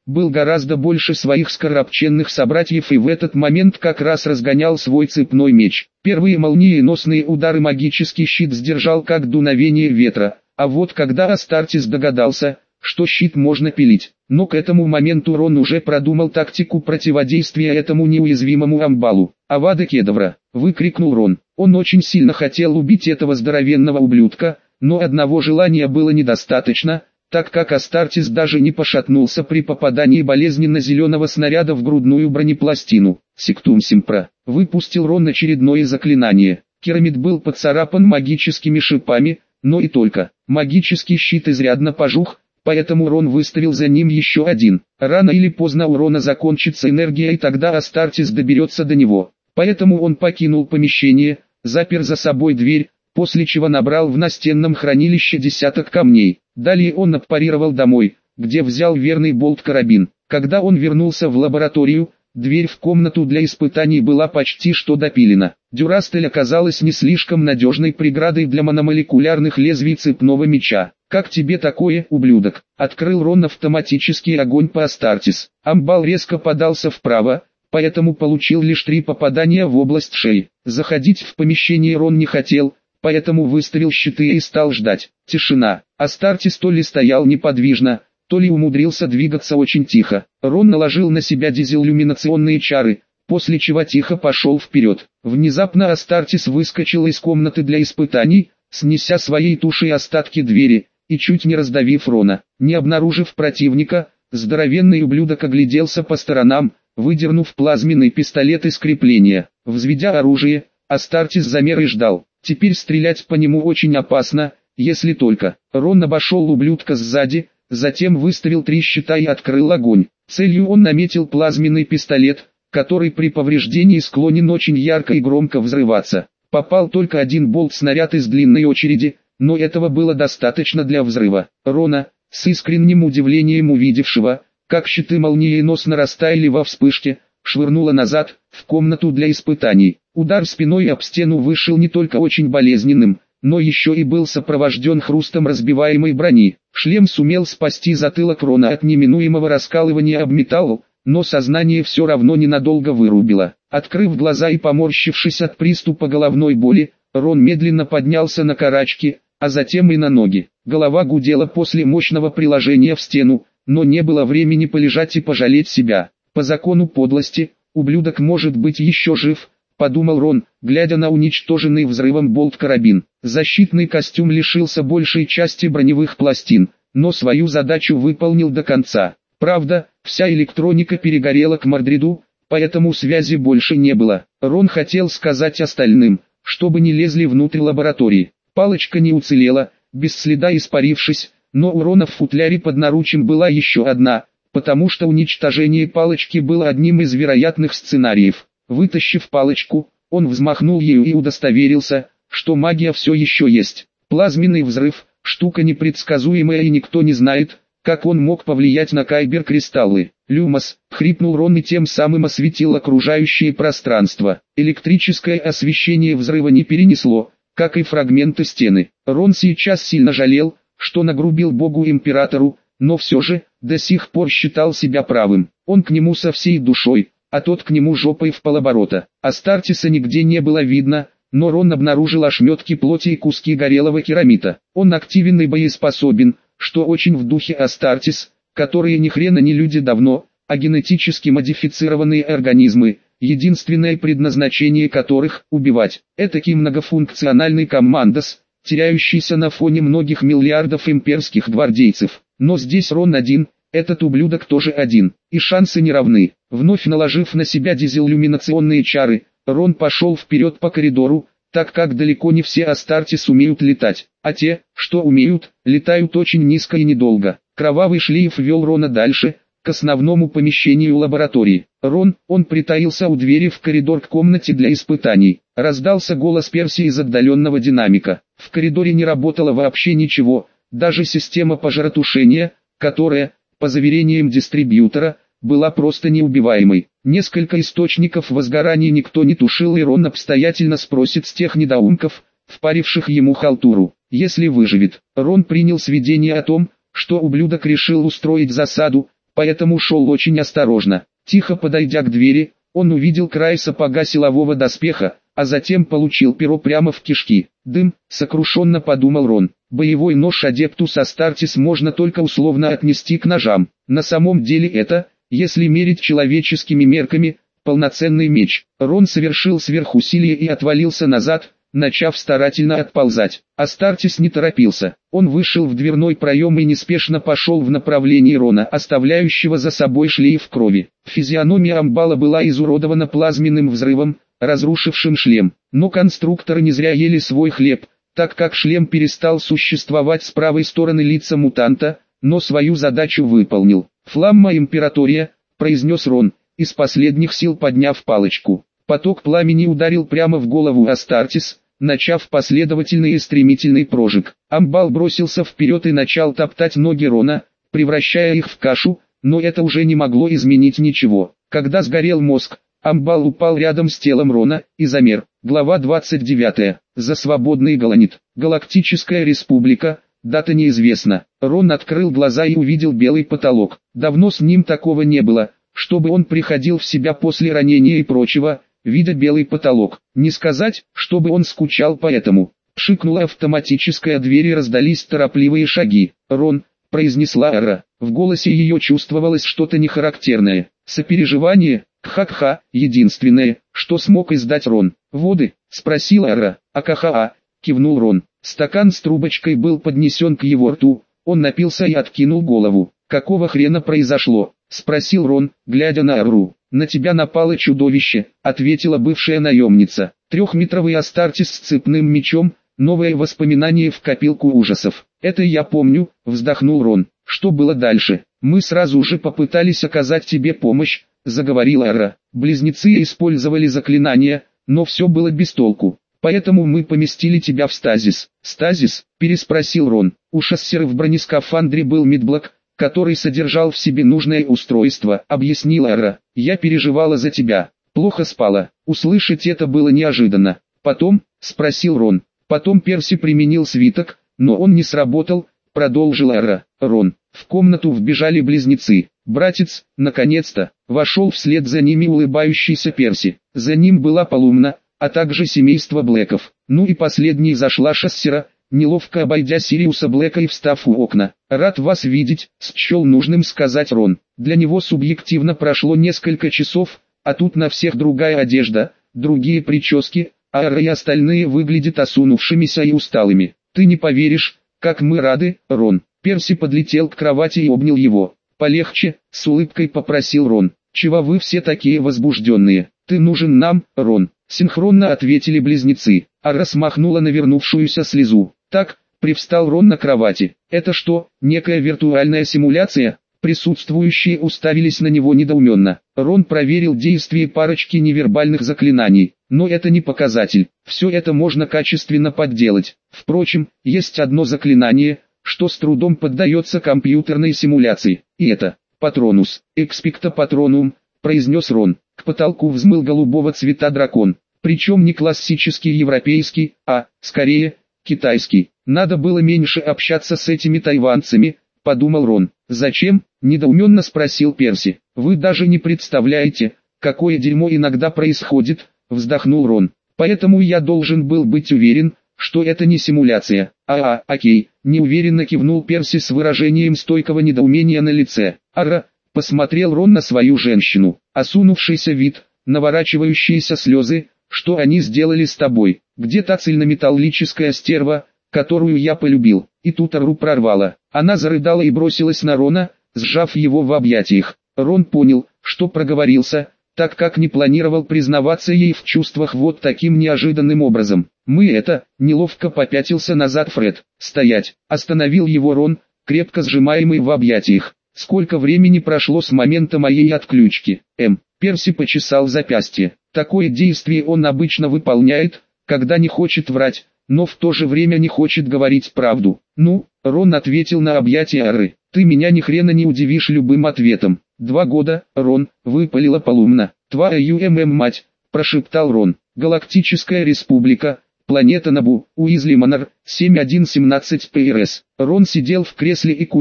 был гораздо больше своих скоропченных собратьев и в этот момент как раз разгонял свой цепной меч. Первые молниеносные удары магический щит сдержал как дуновение ветра, а вот когда Астартес догадался, что щит можно пилить, но к этому моменту Рон уже продумал тактику противодействия этому неуязвимому амбалу. «Авада Кедавра!» — выкрикнул Рон. Он очень сильно хотел убить этого здоровенного ублюдка, но одного желания было недостаточно, так как Астартес даже не пошатнулся при попадании болезненно-зеленого снаряда в грудную бронепластину. «Сектум Симпра!» — выпустил Рон очередное заклинание. Керамид был поцарапан магическими шипами, но и только. Магический щит изрядно пожух, поэтому Рон выставил за ним еще один. Рано или поздно у Рона закончится энергия, и тогда Астартес доберется до него. Поэтому он покинул помещение, запер за собой дверь, после чего набрал в настенном хранилище десяток камней. Далее он отпарировал домой, где взял верный болт-карабин. Когда он вернулся в лабораторию, дверь в комнату для испытаний была почти что допилена. Дюрастель оказалась не слишком надежной преградой для мономолекулярных лезвий цепного меча. «Как тебе такое, ублюдок?» — открыл Рон автоматический огонь по Астартес. Амбал резко подался вправо, поэтому получил лишь три попадания в область шеи. Заходить в помещение Рон не хотел, поэтому выставил щиты и стал ждать. Тишина. Астартес то ли стоял неподвижно, то ли умудрился двигаться очень тихо. Рон наложил на себя дизеллюминационные чары, после чего тихо пошел вперед. Внезапно Астартес выскочил из комнаты для испытаний, снеся своей тушей остатки двери, и чуть не раздавив Рона. Не обнаружив противника, здоровенный ублюдок огляделся по сторонам, выдернув плазменный пистолет из крепления. Взведя оружие, Астартес замер и ждал. Теперь стрелять по нему очень опасно, если только. Рон обошел ублюдка сзади, затем выставил три щита и открыл огонь. Целью он наметил плазменный пистолет, который при повреждении склонен очень ярко и громко взрываться. Попал только один болт-снаряд из длинной очереди, но этого было достаточно для взрыва. Рона, с искренним удивлением увидевшего, как щиты молниеносно растаяли во вспышке, швырнуло назад, в комнату для испытаний. Удар спиной об стену вышел не только очень болезненным, но еще и был сопровожден хрустом разбиваемой брони. Шлем сумел спасти затылок Рона от неминуемого раскалывания об металл, но сознание все равно ненадолго вырубило. Открыв глаза и поморщившись от приступа головной боли, Рон медленно поднялся на карачки, а затем и на ноги. Голова гудела после мощного приложения в стену, но не было времени полежать и пожалеть себя. По закону подлости, ублюдок может быть еще жив, подумал Рон, глядя на уничтоженный взрывом болт-карабин. Защитный костюм лишился большей части броневых пластин, но свою задачу выполнил до конца. Правда, вся электроника перегорела к Мордреду, поэтому связи больше не было. Рон хотел сказать остальным, чтобы не лезли внутрь лаборатории. Палочка не уцелела, без следа испарившись, но у Рона в футляре под наручем была еще одна, потому что уничтожение палочки было одним из вероятных сценариев. Вытащив палочку, он взмахнул ею и удостоверился, что магия все еще есть. Плазменный взрыв – штука непредсказуемая и никто не знает, как он мог повлиять на кайбер-кристаллы. «Люмос!» — хрипнул Рон и тем самым осветил окружающее пространство. Электрическое освещение взрыва не перенесло, как и фрагменты стены. Рон сейчас сильно жалел, что нагрубил богу-императору, но все же, до сих пор считал себя правым. Он к нему со всей душой, а тот к нему жопой в полоборота. Астартеса нигде не было видно, но Рон обнаружил ошметки плоти и куски горелого керамита. Он активен и боеспособен, что очень в духе Астартес, которые ни хрена не люди давно, а генетически модифицированные организмы, единственное предназначение которых – убивать. Этакий многофункциональный командос, теряющийся на фоне многих миллиардов имперских гвардейцев. Но здесь Рон один, этот ублюдок тоже один, и шансы не равны. Вновь наложив на себя дизеллюминационные чары, Рон пошел вперед по коридору, так как далеко не все Астартес умеют летать, а те, что умеют, летают очень низко и недолго. Кровавый шлейф вел Рона дальше, к основному помещению лаборатории. Рон, он притаился у двери в коридор к комнате для испытаний. Раздался голос Перси из отдаленного динамика. В коридоре не работало вообще ничего, даже система пожаротушения, которая, по заверениям дистрибьютора, была просто неубиваемой. Несколько источников возгораний никто не тушил, и Рон обстоятельно спросит с тех недоумков, впаривших ему халтуру, если выживет. Рон принял сведения о том, что ублюдок решил устроить засаду, поэтому шел очень осторожно. Тихо подойдя к двери, он увидел край сапога силового доспеха, а затем получил перо прямо в кишки. «Дым», — сокрушенно подумал Рон. Боевой нож Адептус Астартес можно только условно отнести к ножам. На самом деле это, если мерить человеческими мерками, полноценный меч. Рон совершил сверхусилие и отвалился назад, начав старательно отползать. Астартес не торопился. Он вышел в дверной проем и неспешно пошел в направлении Рона, оставляющего за собой шлейф крови. Физиономия Амбала была изуродована плазменным взрывом, разрушившим шлем. Но конструкторы не зря ели свой хлеб, так как шлем перестал существовать с правой стороны лица мутанта, но свою задачу выполнил. «Фламма Императория», — произнес Рон, из последних сил подняв палочку. Поток пламени ударил прямо в голову Астартес, начав последовательный и стремительный прожиг. Амбал бросился вперед и начал топтать ноги Рона, превращая их в кашу, но это уже не могло изменить ничего. Когда сгорел мозг, Амбал упал рядом с телом Рона и замер. Глава двадцать девятая. За свободный Галанит. Галактическая республика. Дата неизвестна. Рон открыл глаза и увидел белый потолок. Давно с ним такого не было, чтобы он приходил в себя после ранения и прочего, видя белый потолок. Не сказать, чтобы он скучал по этому. Пшикнула автоматическая дверь и раздались торопливые шаги. «Рон», — произнесла Ара. В голосе ее чувствовалось что-то нехарактерное. Сопереживание, кха-кха, единственное, что смог издать Рон. «Воды?» — спросила Ара. «Акаха-а», — кивнул Рон. Стакан с трубочкой был поднесен к его рту, он напился и откинул голову. «Какого хрена произошло?» — спросил Рон, глядя на Ару. «На тебя напало чудовище», — ответила бывшая наемница. Трехметровый Астартес с цепным мечом, новое воспоминание в копилку ужасов. «Это я помню», — вздохнул Рон. «Что было дальше?» «Мы сразу же попытались оказать тебе помощь», — заговорила Ара. «Близнецы использовали заклинания, но все было без толку. Поэтому мы поместили тебя в стазис». «Стазис?» — переспросил Рон. У Шассера в бронескафандре был медблок, который содержал в себе нужное устройство, объяснила Ара. «Я переживала за тебя. Плохо спала». Услышать это было неожиданно. «Потом?» — спросил Рон. «Потом Перси применил свиток, но он не сработал», — продолжила Ара. «Рон». В комнату вбежали близнецы. Братец, наконец-то, вошел вслед за ними улыбающийся Перси. За ним была Полумна, а также семейство Блэков. Ну и последней зашла Шассера, неловко обойдя Сириуса Блэка и встав у окна. «Рад вас видеть», — счел нужным сказать Рон. Для него субъективно прошло несколько часов, а тут на всех другая одежда, другие прически, а Ара и остальные выглядят осунувшимися и усталыми. «Ты не поверишь, как мы рады, Рон». Перси подлетел к кровати и обнял его. «Полегче», — с улыбкой попросил Рон. «Чего вы все такие возбужденные? Ты нужен нам, Рон», — синхронно ответили близнецы. Ара смахнула навернувшуюся слезу. «Так», — привстал Рон на кровати. «Это что, некая виртуальная симуляция?» Присутствующие уставились на него недоуменно. Рон проверил действие парочки невербальных заклинаний. Но это не показатель. Все это можно качественно подделать. Впрочем, есть одно заклинание, что с трудом поддается компьютерной симуляции. И это «Патронус», «Экспекта Патронум», произнес Рон. К потолку взмыл голубого цвета дракон. Причем не классический европейский, а, скорее, китайский. Надо было меньше общаться с этими тайванцами, подумал Рон. «Зачем?» – недоуменно спросил Перси. «Вы даже не представляете, какое дерьмо иногда происходит», – вздохнул Рон. «Поэтому я должен был быть уверен, что это не симуляция». «А, окей», – неуверенно кивнул Перси с выражением стойкого недоумения на лице. «Ара», – посмотрел Рон на свою женщину. «Осунувшийся вид, наворачивающиеся слезы, что они сделали с тобой? Где та цельнометаллическая стерва, которую я полюбил?» И тут Ару прорвала. Она зарыдала и бросилась на Рона, сжав его в объятиях. Рон понял, что проговорился, так как не планировал признаваться ей в чувствах вот таким неожиданным образом. «Мы это...» — неловко попятился назад Фред. «Стоять!» — остановил его Рон, крепко сжимаемый в объятиях. «Сколько времени прошло с момента моей отключки?» М. Перси почесал запястье. Такое действие он обычно выполняет, когда не хочет врать, но в то же время не хочет говорить правду. «Ну», — Рон ответил на объятия Ары, — «ты меня ни хрена не удивишь любым ответом». «Два года, Рон», — выпалила Полумна. «Твою ММ мать», — прошептал Рон. «Галактическая республика, планета Набу, Уизли Манор, семь один семнадцать ПРС». Рон сидел в кресле и курил,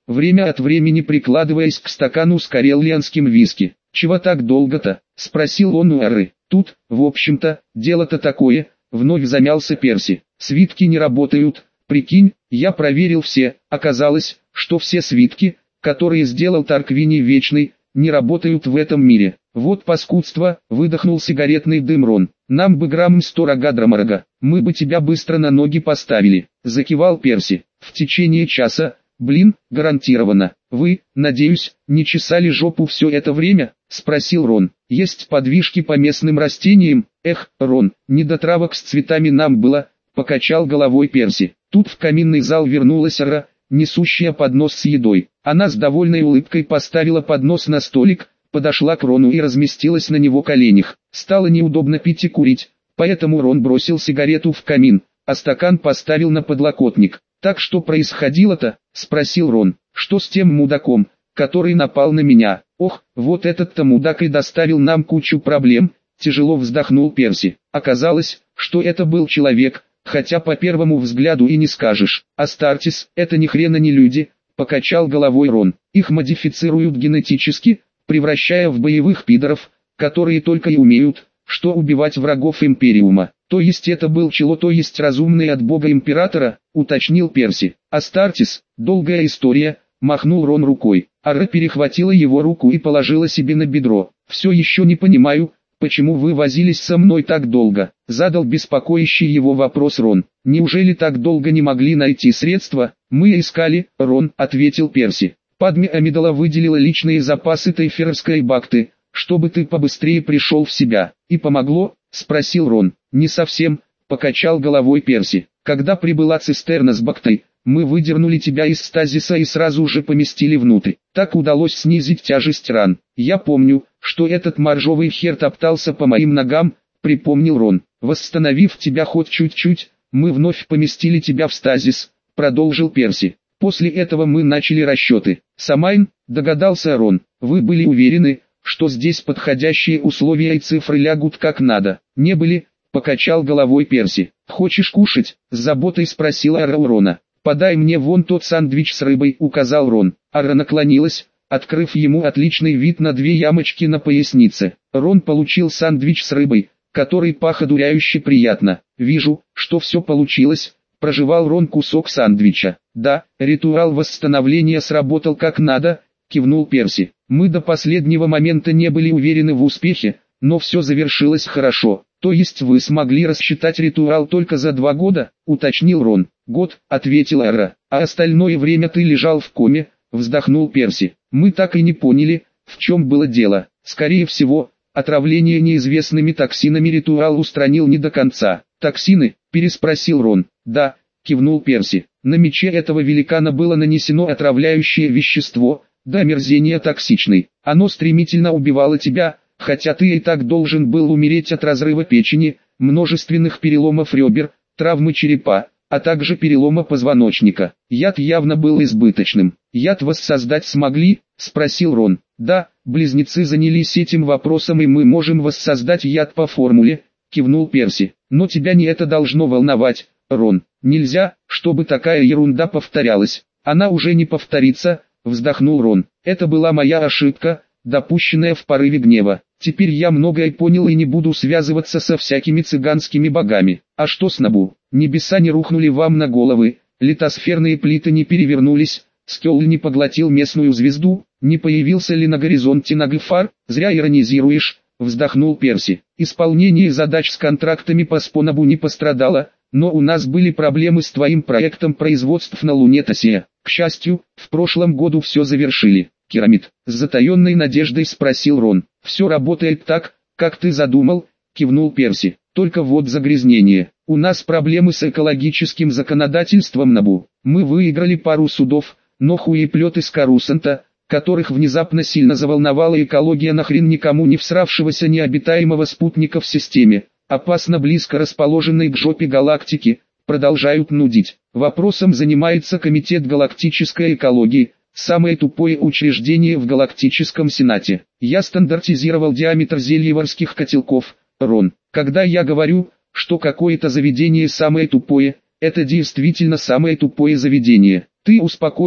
время от времени прикладываясь к стакану с карелианским виски. «Чего так долго-то?» — спросил он у Ары. «Тут, в общем-то, дело-то такое», — вновь замялся Перси. «Свитки не работают, прикинь, я проверил все, оказалось, что все свитки, которые сделал Тарквини Вечный, не работают в этом мире. Вот паскудство», — выдохнул сигаретный дым Рон. «Нам бы грамм сто рога-драмарога, мы бы тебя быстро на ноги поставили», — закивал Перси. «В течение часа, блин, гарантированно. Вы, надеюсь, не чесали жопу все это время?» — спросил Рон. «Есть подвижки по местным растениям?» «Эх, Рон, не до травок с цветами нам было», — покачал головой Перси. Тут в каминный зал вернулась Ара, несущая поднос с едой. Она с довольной улыбкой поставила поднос на столик, подошла к Рону и разместилась на него коленях. Стало неудобно пить и курить, поэтому Рон бросил сигарету в камин, а стакан поставил на подлокотник. «Так что происходило-то?» — спросил Рон. «Что с тем мудаком, который напал на меня?» «Ох, вот этот-то мудак и доставил нам кучу проблем», — тяжело вздохнул Перси. «Оказалось, что это был человек, хотя по первому взгляду и не скажешь. Астартес — это ни хрена не люди», — покачал головой Рон. «Их модифицируют генетически, превращая в боевых пидоров, которые только и умеют, что убивать врагов Империума. То есть это был чело, то есть разумный от бога Императора», — уточнил Перси. «Астартес, долгая история», — махнул Рон рукой. Ара перехватила его руку и положила себе на бедро. «Все еще не понимаю, почему вы возились со мной так долго?» — задал беспокоящий его вопрос Рон. «Неужели так долго не могли найти средства?» «Мы искали, Рон», — ответил Перси. «Падме Амидала выделила личные запасы тайферовской бакты, чтобы ты побыстрее пришел в себя. И помогло?» — спросил Рон. «Не совсем», — покачал головой Перси. «Когда прибыла цистерна с бактой, мы выдернули тебя из стазиса и сразу же поместили внутрь. Так удалось снизить тяжесть ран. Я помню, что этот моржовый хер топтался по моим ногам», — припомнил Рон. «Восстановив тебя хоть чуть-чуть, мы вновь поместили тебя в стазис», — продолжил Перси. «После этого мы начали расчеты». «Самайн», — догадался Рон, — «вы были уверены, что здесь подходящие условия и цифры лягут как надо?» «Не были», — покачал головой Перси. «Хочешь кушать?» — с заботой спросила Ара у Рона. «Подай мне вон тот sándвич с рыбой», — указал Рон. Ара наклонилась, открыв ему отличный вид на две ямочки на пояснице. Рон получил sándвич с рыбой, который пах одуряюще приятно. «Вижу, что все получилось», — прожевал Рон кусок sándвича. «Да, ритуал восстановления сработал как надо», — кивнул Перси. «Мы до последнего момента не были уверены в успехе, но все завершилось хорошо». «То есть вы смогли рассчитать ритуал только за два года?» — уточнил Рон. «Год», — ответила Ара. «А остальное время ты лежал в коме», — вздохнул Перси. «Мы так и не поняли, в чем было дело. Скорее всего, отравление неизвестными токсинами ритуал устранил не до конца». «Токсины?» — переспросил Рон. «Да», — кивнул Перси. «На мече этого великана было нанесено отравляющее вещество, до омерзения токсичный. Оно стремительно убивало тебя, хотя ты и так должен был умереть от разрыва печени, множественных переломов ребер, травмы черепа, а также перелома позвоночника. Яд явно был избыточным». «Яд воссоздать смогли?» — спросил Рон. «Да, близнецы занялись этим вопросом, и мы можем воссоздать яд по формуле», — кивнул Перси. «Но тебя не это должно волновать, Рон. Нельзя, чтобы такая ерунда повторялась». «Она уже не повторится», — вздохнул Рон. «Это была моя ошибка, допущенная в порыве гнева. Теперь я многое понял и не буду связываться со всякими цыганскими богами. А что с Набу? Небеса не рухнули вам на головы, литосферные плиты не перевернулись, Скёл не поглотил местную звезду, не появился ли на горизонте Наглфар?» «Зря иронизируешь», — вздохнул Перси. «Исполнение задач с контрактами по Спонабу не пострадало, но у нас были проблемы с твоим проектом производств на Луне Тосия. К счастью, в прошлом году все завершили». «Керамид?» — с затаенной надеждой спросил Рон. «Все работает так, как ты задумал», — кивнул Перси. «Только вот загрязнение. У нас проблемы с экологическим законодательством Набу. Мы выиграли пару судов, но хуеплет из Карусанта, которых внезапно сильно заволновала экология нахрен никому не всравшегося необитаемого спутника в системе, опасно близко расположенной к жопе галактики, продолжают нудить. Вопросом занимается Комитет галактической экологии, самое тупое учреждение в Галактическом Сенате. Я стандартизировал диаметр зельеварских котелков, Рон. Когда я говорю, что какое-то заведение самое тупое, это действительно самое тупое заведение. Ты успокойся,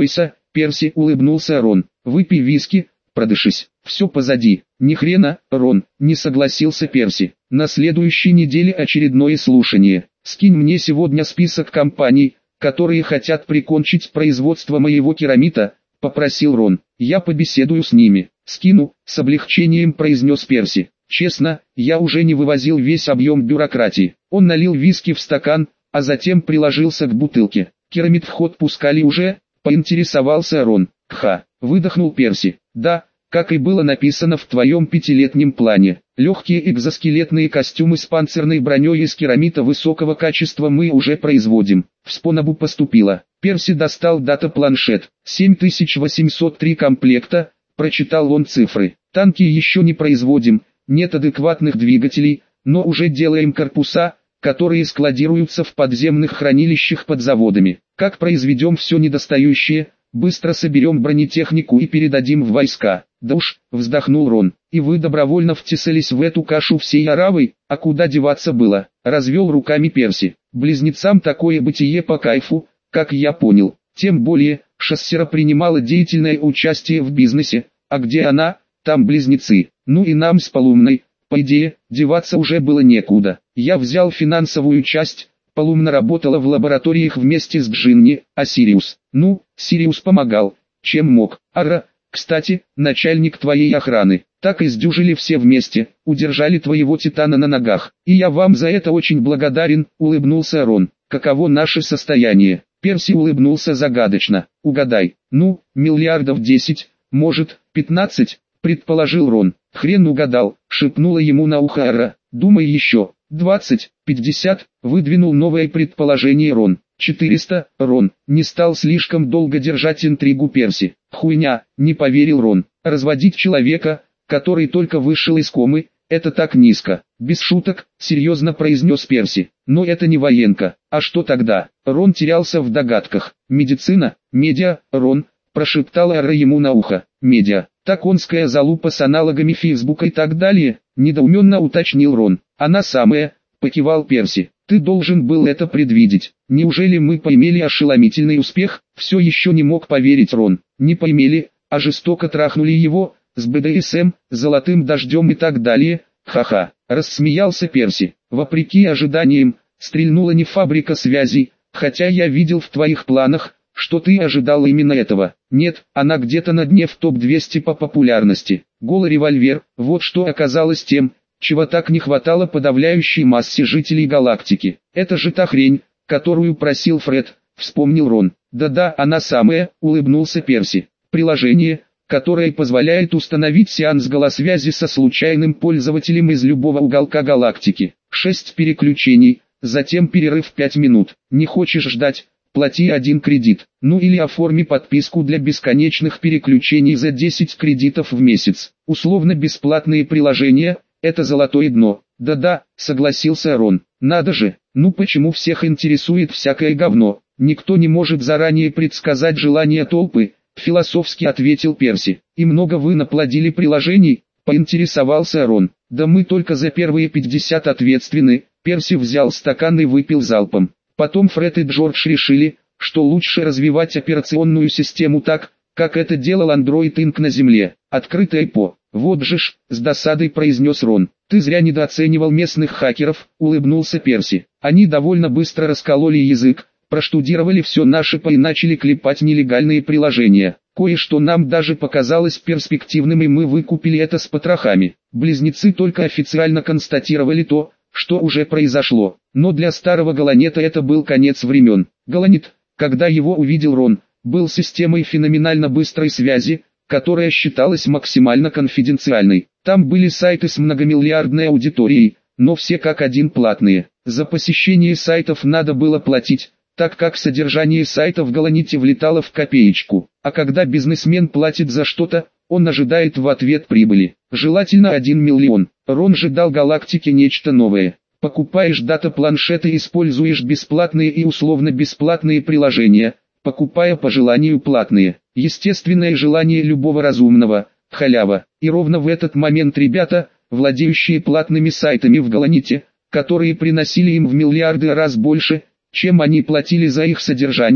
Перси, улыбнулся Рон. Выпей виски, продышись. Все позади. Ни хрена, Рон, не согласился Перси. На следующей неделе очередное слушание. Скинь мне сегодня список компаний, которые хотят прикончить производство моего керамита, попросил Рон. Я побеседую с ними. Скину, с облегчением произнес Перси. Честно, я уже не вывозил весь объем бюрократии. Он налил виски в стакан, а затем приложился к бутылке. Керамит в ход пускали уже, поинтересовался Рон. Ха, выдохнул Перси. Да, как и было написано в твоем пятилетнем плане. Легкие экзоскелетные костюмы с панцирной броней из керамита высокого качества мы уже производим. В Спонабу поступило. Перси достал дата-планшет. семь тысяч восемьсот три комплекта, прочитал он цифры. Танки еще не производим, нет адекватных двигателей, но уже делаем корпуса, которые складируются в подземных хранилищах под заводами. Как произведем все недостающее, быстро соберем бронетехнику и передадим в войска. Да уж, вздохнул Рон, и вы добровольно втесались в эту кашу всей аравой, а куда деваться было, развел руками Перси. Близнецам такое бытие по кайфу, как я понял, тем более, Шассера принимала деятельное участие в бизнесе, а где она, там близнецы, ну и нам с Полумной, по идее, деваться уже было некуда. Я взял финансовую часть, Полумна работала в лабораториях вместе с Джинни, а Сириус, ну, Сириус помогал, чем мог. Ара, кстати, начальник твоей охраны, так и сдюжили все вместе, удержали твоего Титана на ногах. И я вам за это очень благодарен, улыбнулся Рон. Каково наше состояние? Перси улыбнулся загадочно. Угадай. Ну, миллиардов десять, может, пятнадцать, предположил Рон. Хрен угадал, шепнула ему на ухо Ара. Думай еще. двадцать, пятьдесят, выдвинул новое предположение Рон. четыреста, Рон, не стал слишком долго держать интригу Перси. Хуйня, не поверил Рон. Разводить человека, который только вышел из комы, это так низко. Без шуток, серьезно произнес Перси. Но это не военка. А что тогда? Рон терялся в догадках. Медицина, медиа, Рон, прошептала Ара ему на ухо. Медиа, та конская залупа с аналогами Фейсбука и так далее, недоуменно уточнил Рон. Она самая, покивал Перси. Ты должен был это предвидеть. Неужели мы поимели ошеломительный успех? Все еще не мог поверить Рон. Не поимели, а жестоко трахнули его, с бэ дэ эс эм, золотым дождем и так далее. Ха-ха, рассмеялся Перси. Вопреки ожиданиям, стрельнула не фабрика связей, хотя я видел в твоих планах, что ты ожидал именно этого. Нет, она где-то на дне в топ двести по популярности. Голый револьвер, вот что оказалось тем, чего так не хватало подавляющей массе жителей галактики. Это же та хрень, которую просил Фред, вспомнил Рон. Да-да, она самая, улыбнулся Перси. Приложение, которое позволяет установить сеанс голосвязи со случайным пользователем из любого уголка галактики. Шесть переключений, затем перерыв пять минут. Не хочешь ждать? Плати один кредит. Ну или оформи подписку для бесконечных переключений за десять кредитов в месяц. Условно бесплатные приложения – это золотое дно. Да-да, согласился Рон. Надо же, ну почему всех интересует всякое говно? Никто не может заранее предсказать желания толпы, философски ответил Перси. И много вы наплодили приложений? Поинтересовался Рон. Да мы только за первые пятьдесят ответственны. Перси взял стакан и выпил залпом. Потом Фред и Джордж решили, что лучше развивать операционную систему так, как это делал Android инк на Земле. Открытое по. Вот же ж, с досадой произнес Рон. Ты зря недооценивал местных хакеров, улыбнулся Перси. Они довольно быстро раскололи язык, проштудировали все наше по и начали клепать нелегальные приложения. Кое-что нам даже показалось перспективным, и мы выкупили это с потрохами. Близнецы только официально констатировали то, что уже произошло. Но для старого Галанета это был конец времен. Галанет, когда его увидел Рон, был системой феноменально быстрой связи, которая считалась максимально конфиденциальной. Там были сайты с многомиллиардной аудиторией, но все как один платные. За посещение сайтов надо было платить, так как содержание сайта в Галанете влетало в копеечку. А когда бизнесмен платит за что-то, он ожидает в ответ прибыли. Желательно один миллион. Рон же дал галактике нечто новое. Покупаешь дата-планшеты, используешь бесплатные и условно-бесплатные приложения, покупая по желанию платные. Естественное желание любого разумного – халява. И ровно в этот момент ребята, владеющие платными сайтами в Галанете, которые приносили им в миллиарды раз больше, чем они платили за их содержание,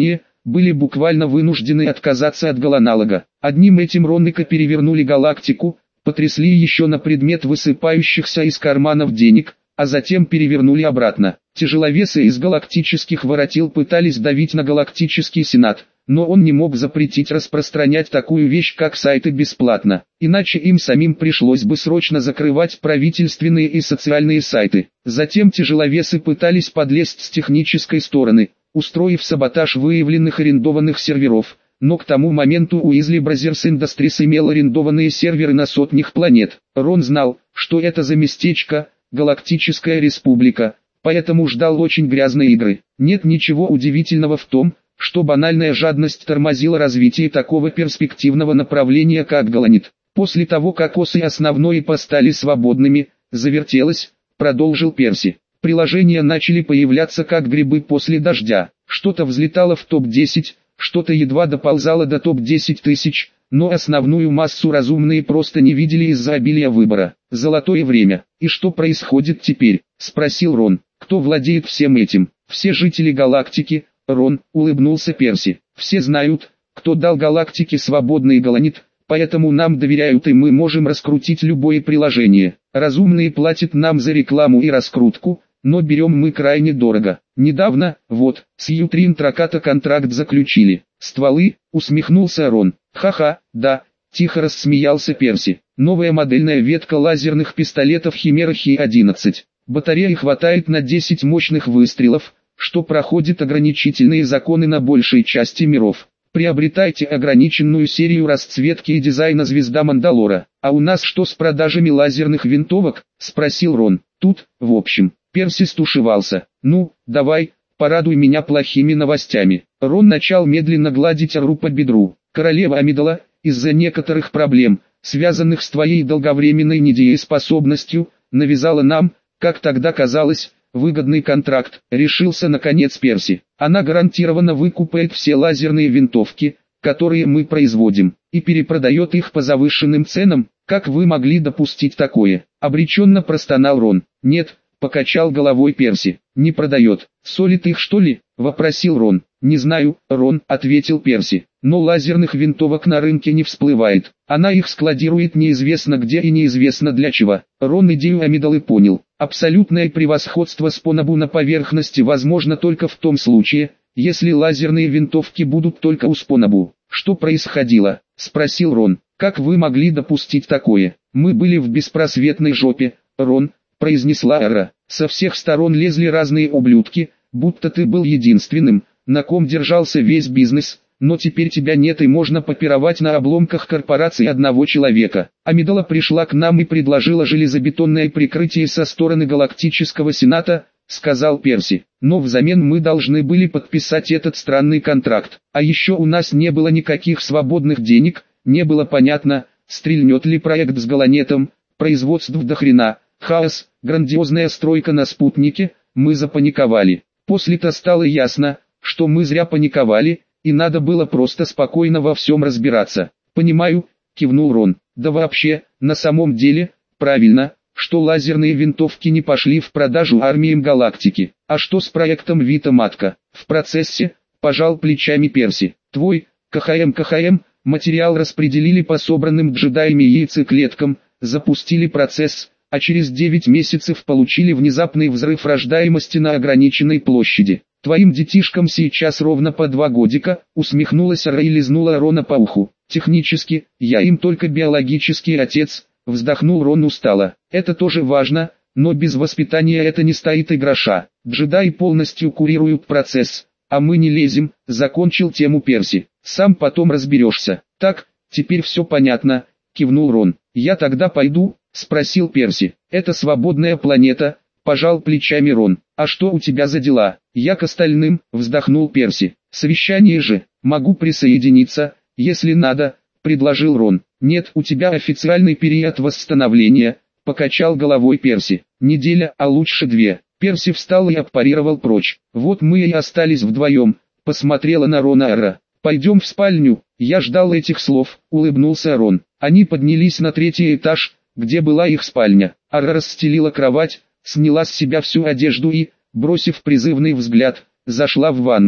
были буквально вынуждены отказаться от голоаналога. Одним этим Ронника перевернули галактику, потрясли еще на предмет высыпающихся из карманов денег, а затем перевернули обратно. Тяжеловесы из галактических воротил пытались давить на галактический сенат, но он не мог запретить распространять такую вещь, как сайты бесплатно, иначе им самим пришлось бы срочно закрывать правительственные и социальные сайты. Затем тяжеловесы пытались подлезть с технической стороны, устроив саботаж выявленных арендованных серверов, но к тому моменту Уизли Brothers Industries имел арендованные серверы на сотнях планет. Рон знал, что это за местечко, Галактическая Республика, поэтому ждал очень грязные игры. Нет ничего удивительного в том, что банальная жадность тормозила развитие такого перспективного направления, как Галанит. После того, как осы основной ИПа стали свободными, завертелось, продолжил Перси. Приложения начали появляться как грибы после дождя. Что-то взлетало в топ десять, что-то едва доползало до топ десять тысяч, но основную массу разумные просто не видели из-за обилия выбора. Золотое время. «И что происходит теперь?» – спросил Рон. «Кто владеет всем этим?» «Все жители галактики». Рон, улыбнулся Перси. «Все знают, кто дал галактике свободный галанит, поэтому нам доверяют и мы можем раскрутить любое приложение. Разумные платят нам за рекламу и раскрутку, но берем мы крайне дорого. Недавно, вот, с Ютрин Траката контракт заключили. Стволы», усмехнулся Рон. «Ха-ха, да», тихо рассмеялся Перси. «Новая модельная ветка лазерных пистолетов Химера Хи одиннадцать. Батареи хватает на десять мощных выстрелов, что проходит ограничительные законы на большей части миров. Приобретайте ограниченную серию расцветки и дизайна «Звезда Мандалора». «А у нас что с продажами лазерных винтовок?» – спросил Рон. «Тут, в общем». Перси стушевался. «Ну, давай, порадуй меня плохими новостями». Рон начал медленно гладить Ару по бедру. «Королева Амидала, из-за некоторых проблем, связанных с твоей долговременной недееспособностью, навязала нам, как тогда казалось, выгодный контракт», решился наконец Перси. «Она гарантированно выкупает все лазерные винтовки, которые мы производим, и перепродает их по завышенным ценам. Как вы могли допустить такое?» Обреченно простонал Рон. «Нет», покачал головой Перси. «Не продает». «Солит их, что ли?» вопросил Рон. «Не знаю, Рон», ответил Перси. «Но лазерных винтовок на рынке не всплывает. Она их складирует неизвестно где и неизвестно для чего». Рон идею Амидалы понял. Абсолютное превосходство Спонабу на поверхности возможно только в том случае, если лазерные винтовки будут только у Спонабу. «Что происходило?» – спросил Рон. «Как вы могли допустить такое? Мы были в беспросветной жопе, Рон», – произнесла Ара. «Со всех сторон лезли разные ублюдки, будто ты был единственным, на ком держался весь бизнес, но теперь тебя нет и можно попировать на обломках корпорации одного человека. Амидала пришла к нам и предложила железобетонное прикрытие со стороны Галактического Сената», — сказал Перси. «Но взамен мы должны были подписать этот странный контракт. А еще у нас не было никаких свободных денег, не было понятно, стрельнет ли проект с Галанетом, производств до хрена, хаос, грандиозная стройка на спутнике». Мы запаниковали. После-то стало ясно, что мы зря паниковали, и надо было просто спокойно во всем разбираться. «Понимаю», — кивнул Рон. «Да вообще, на самом деле, правильно, что лазерные винтовки не пошли в продажу армиям галактики. А что с проектом Вита Матка?» «В процессе», — пожал плечами Перси. «Твой, КХМ КХМ, материал распределили по собранным джедаями яйцеклеткам, запустили процесс, а через девять месяцев получили внезапный взрыв рождаемости на ограниченной площади. Твоим детишкам сейчас ровно по два годика», усмехнулась Ара и лизнула Рона по уху. «Технически, я им только биологический отец», вздохнул Рон устало. «Это тоже важно, но без воспитания это не стоит и гроша. Джедаи полностью курируют процесс, а мы не лезем», закончил тему Перси. «Сам потом разберешься». «Так, теперь все понятно», кивнул Рон. «Я тогда пойду?» спросил Перси. «Это свободная планета», пожал плечами Рон. «А что у тебя за дела?» «Я к остальным», вздохнул Перси. «Совещание же, могу присоединиться, если надо», предложил Рон. «Нет, у тебя официальный период восстановления», покачал головой Перси. «Неделя, а лучше две». Перси встал и аппарировал прочь. «Вот мы и остались вдвоем», посмотрела на Рона Ара. «Пойдем в спальню». Я ждал этих слов, улыбнулся Рон. Они поднялись на третий этаж, где была их спальня. Ара расстелила кровать, сняла с себя всю одежду и, бросив призывный взгляд, зашла в ванную.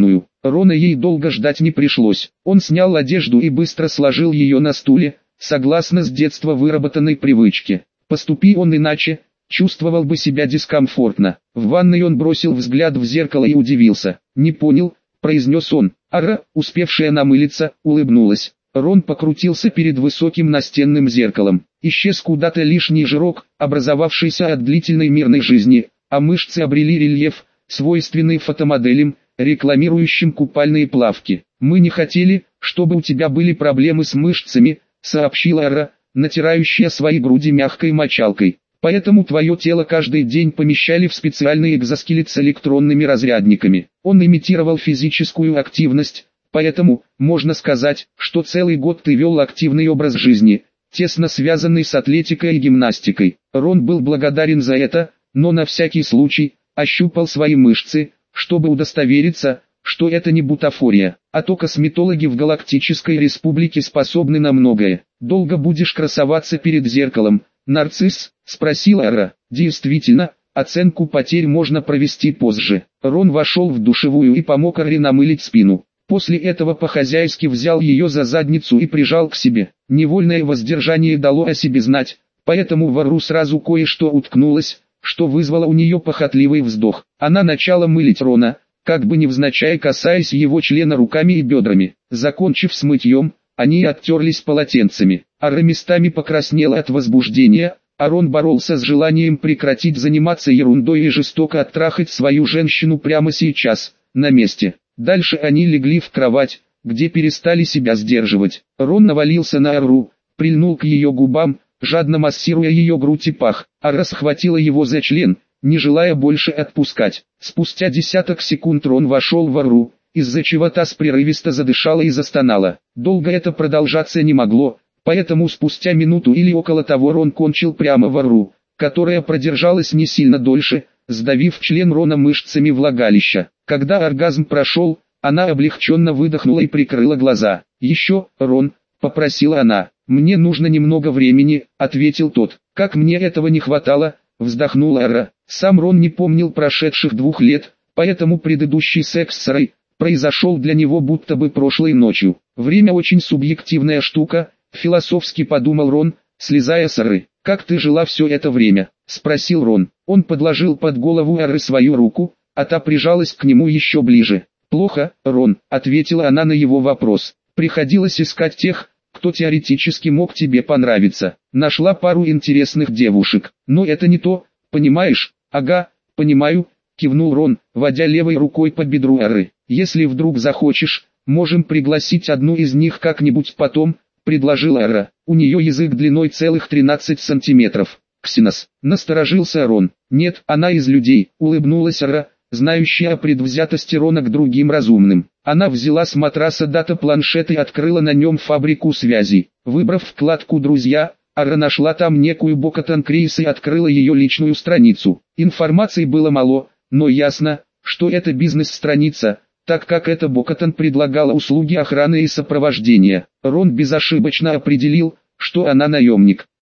Рона ей долго ждать не пришлось. Он снял одежду и быстро сложил ее на стуле, согласно с детства выработанной привычке. Поступи он иначе, чувствовал бы себя дискомфортно. В ванной он бросил взгляд в зеркало и удивился. «Не понял», — произнес он. Ара, успевшая намылиться, улыбнулась. Рон покрутился перед высоким настенным зеркалом. Исчез куда-то лишний жирок, образовавшийся от длительной мирной жизни, а мышцы обрели рельеф, свойственный фотомоделям, рекламирующим купальные плавки. «Мы не хотели, чтобы у тебя были проблемы с мышцами», — сообщила Ара, натирающая свои груди мягкой мочалкой. «Поэтому твое тело каждый день помещали в специальный экзоскелет с электронными разрядниками. Он имитировал физическую активность, поэтому, можно сказать, что целый год ты вел активный образ жизни, тесно связанный с атлетикой и гимнастикой». Рон был благодарен за это, но на всякий случай ощупал свои мышцы, чтобы удостовериться, что это не бутафория, а то косметологи в Галактической Республике способны на многое. «Долго будешь красоваться перед зеркалом, нарцисс?» — спросила Ара. «Действительно, оценку потерь можно провести позже». Рон вошел в душевую и помог Аре намылить спину. После этого по-хозяйски взял ее за задницу и прижал к себе. Невольное воздержание дало о себе знать, поэтому в Ару сразу кое-что уткнулось, что вызвало у нее похотливый вздох. Она начала мылить Рона, как бы невзначай касаясь его члена руками и бедрами. Закончив с мытьем, они оттерлись полотенцами. Ара местами покраснела от возбуждения, а Рон боролся с желанием прекратить заниматься ерундой и жестоко оттрахать свою женщину прямо сейчас, на месте. Дальше они легли в кровать, где перестали себя сдерживать. Рон навалился на Ару, прильнул к ее губам, жадно массируя ее грудь и пах. Ара схватила его за член, не желая больше отпускать. Спустя десяток секунд Рон вошел в Ару, из-за чего та прерывисто задышала и застонала. Долго это продолжаться не могло, поэтому спустя минуту или около того Рон кончил прямо в Ару, которая продержалась не сильно дольше, сдавив член Рона мышцами влагалища. Когда оргазм прошел, она облегченно выдохнула и прикрыла глаза. «Еще, Рон», — попросила она. «Мне нужно немного времени», — ответил тот. «Как мне этого не хватало», — вздохнула Ара. Сам Рон не помнил прошедших двух лет, поэтому предыдущий секс с Арой произошел для него будто бы прошлой ночью. «Время очень субъективная штука», — философски подумал Рон, слезая с Ары. «Как ты жила все это время?» — спросил Рон. Он подложил под голову Ары свою руку, а та прижалась к нему еще ближе. «Плохо, Рон», — ответила она на его вопрос. «Приходилось искать тех, кто теоретически мог тебе понравиться. Нашла пару интересных девушек. Но это не то, понимаешь?» «Ага, понимаю», — кивнул Рон, водя левой рукой по бедру Ары. «Если вдруг захочешь, можем пригласить одну из них как-нибудь потом», — предложила Ара. «У нее язык длиной целых тринадцать сантиметров». «Ксенос», — насторожился Рон. «Нет, она из людей», — улыбнулась Ара, знающая о предвзятости Рона к другим разумным. Она взяла с матраса дата-планшет и открыла на нем фабрику связей. Выбрав вкладку «Друзья», Ара нашла там некую Бокатан Крейс и открыла ее личную страницу. Информации было мало, но ясно, что это бизнес-страница, так как эта Бокатан предлагала услуги охраны и сопровождения. Рон безошибочно определил, что она наемник.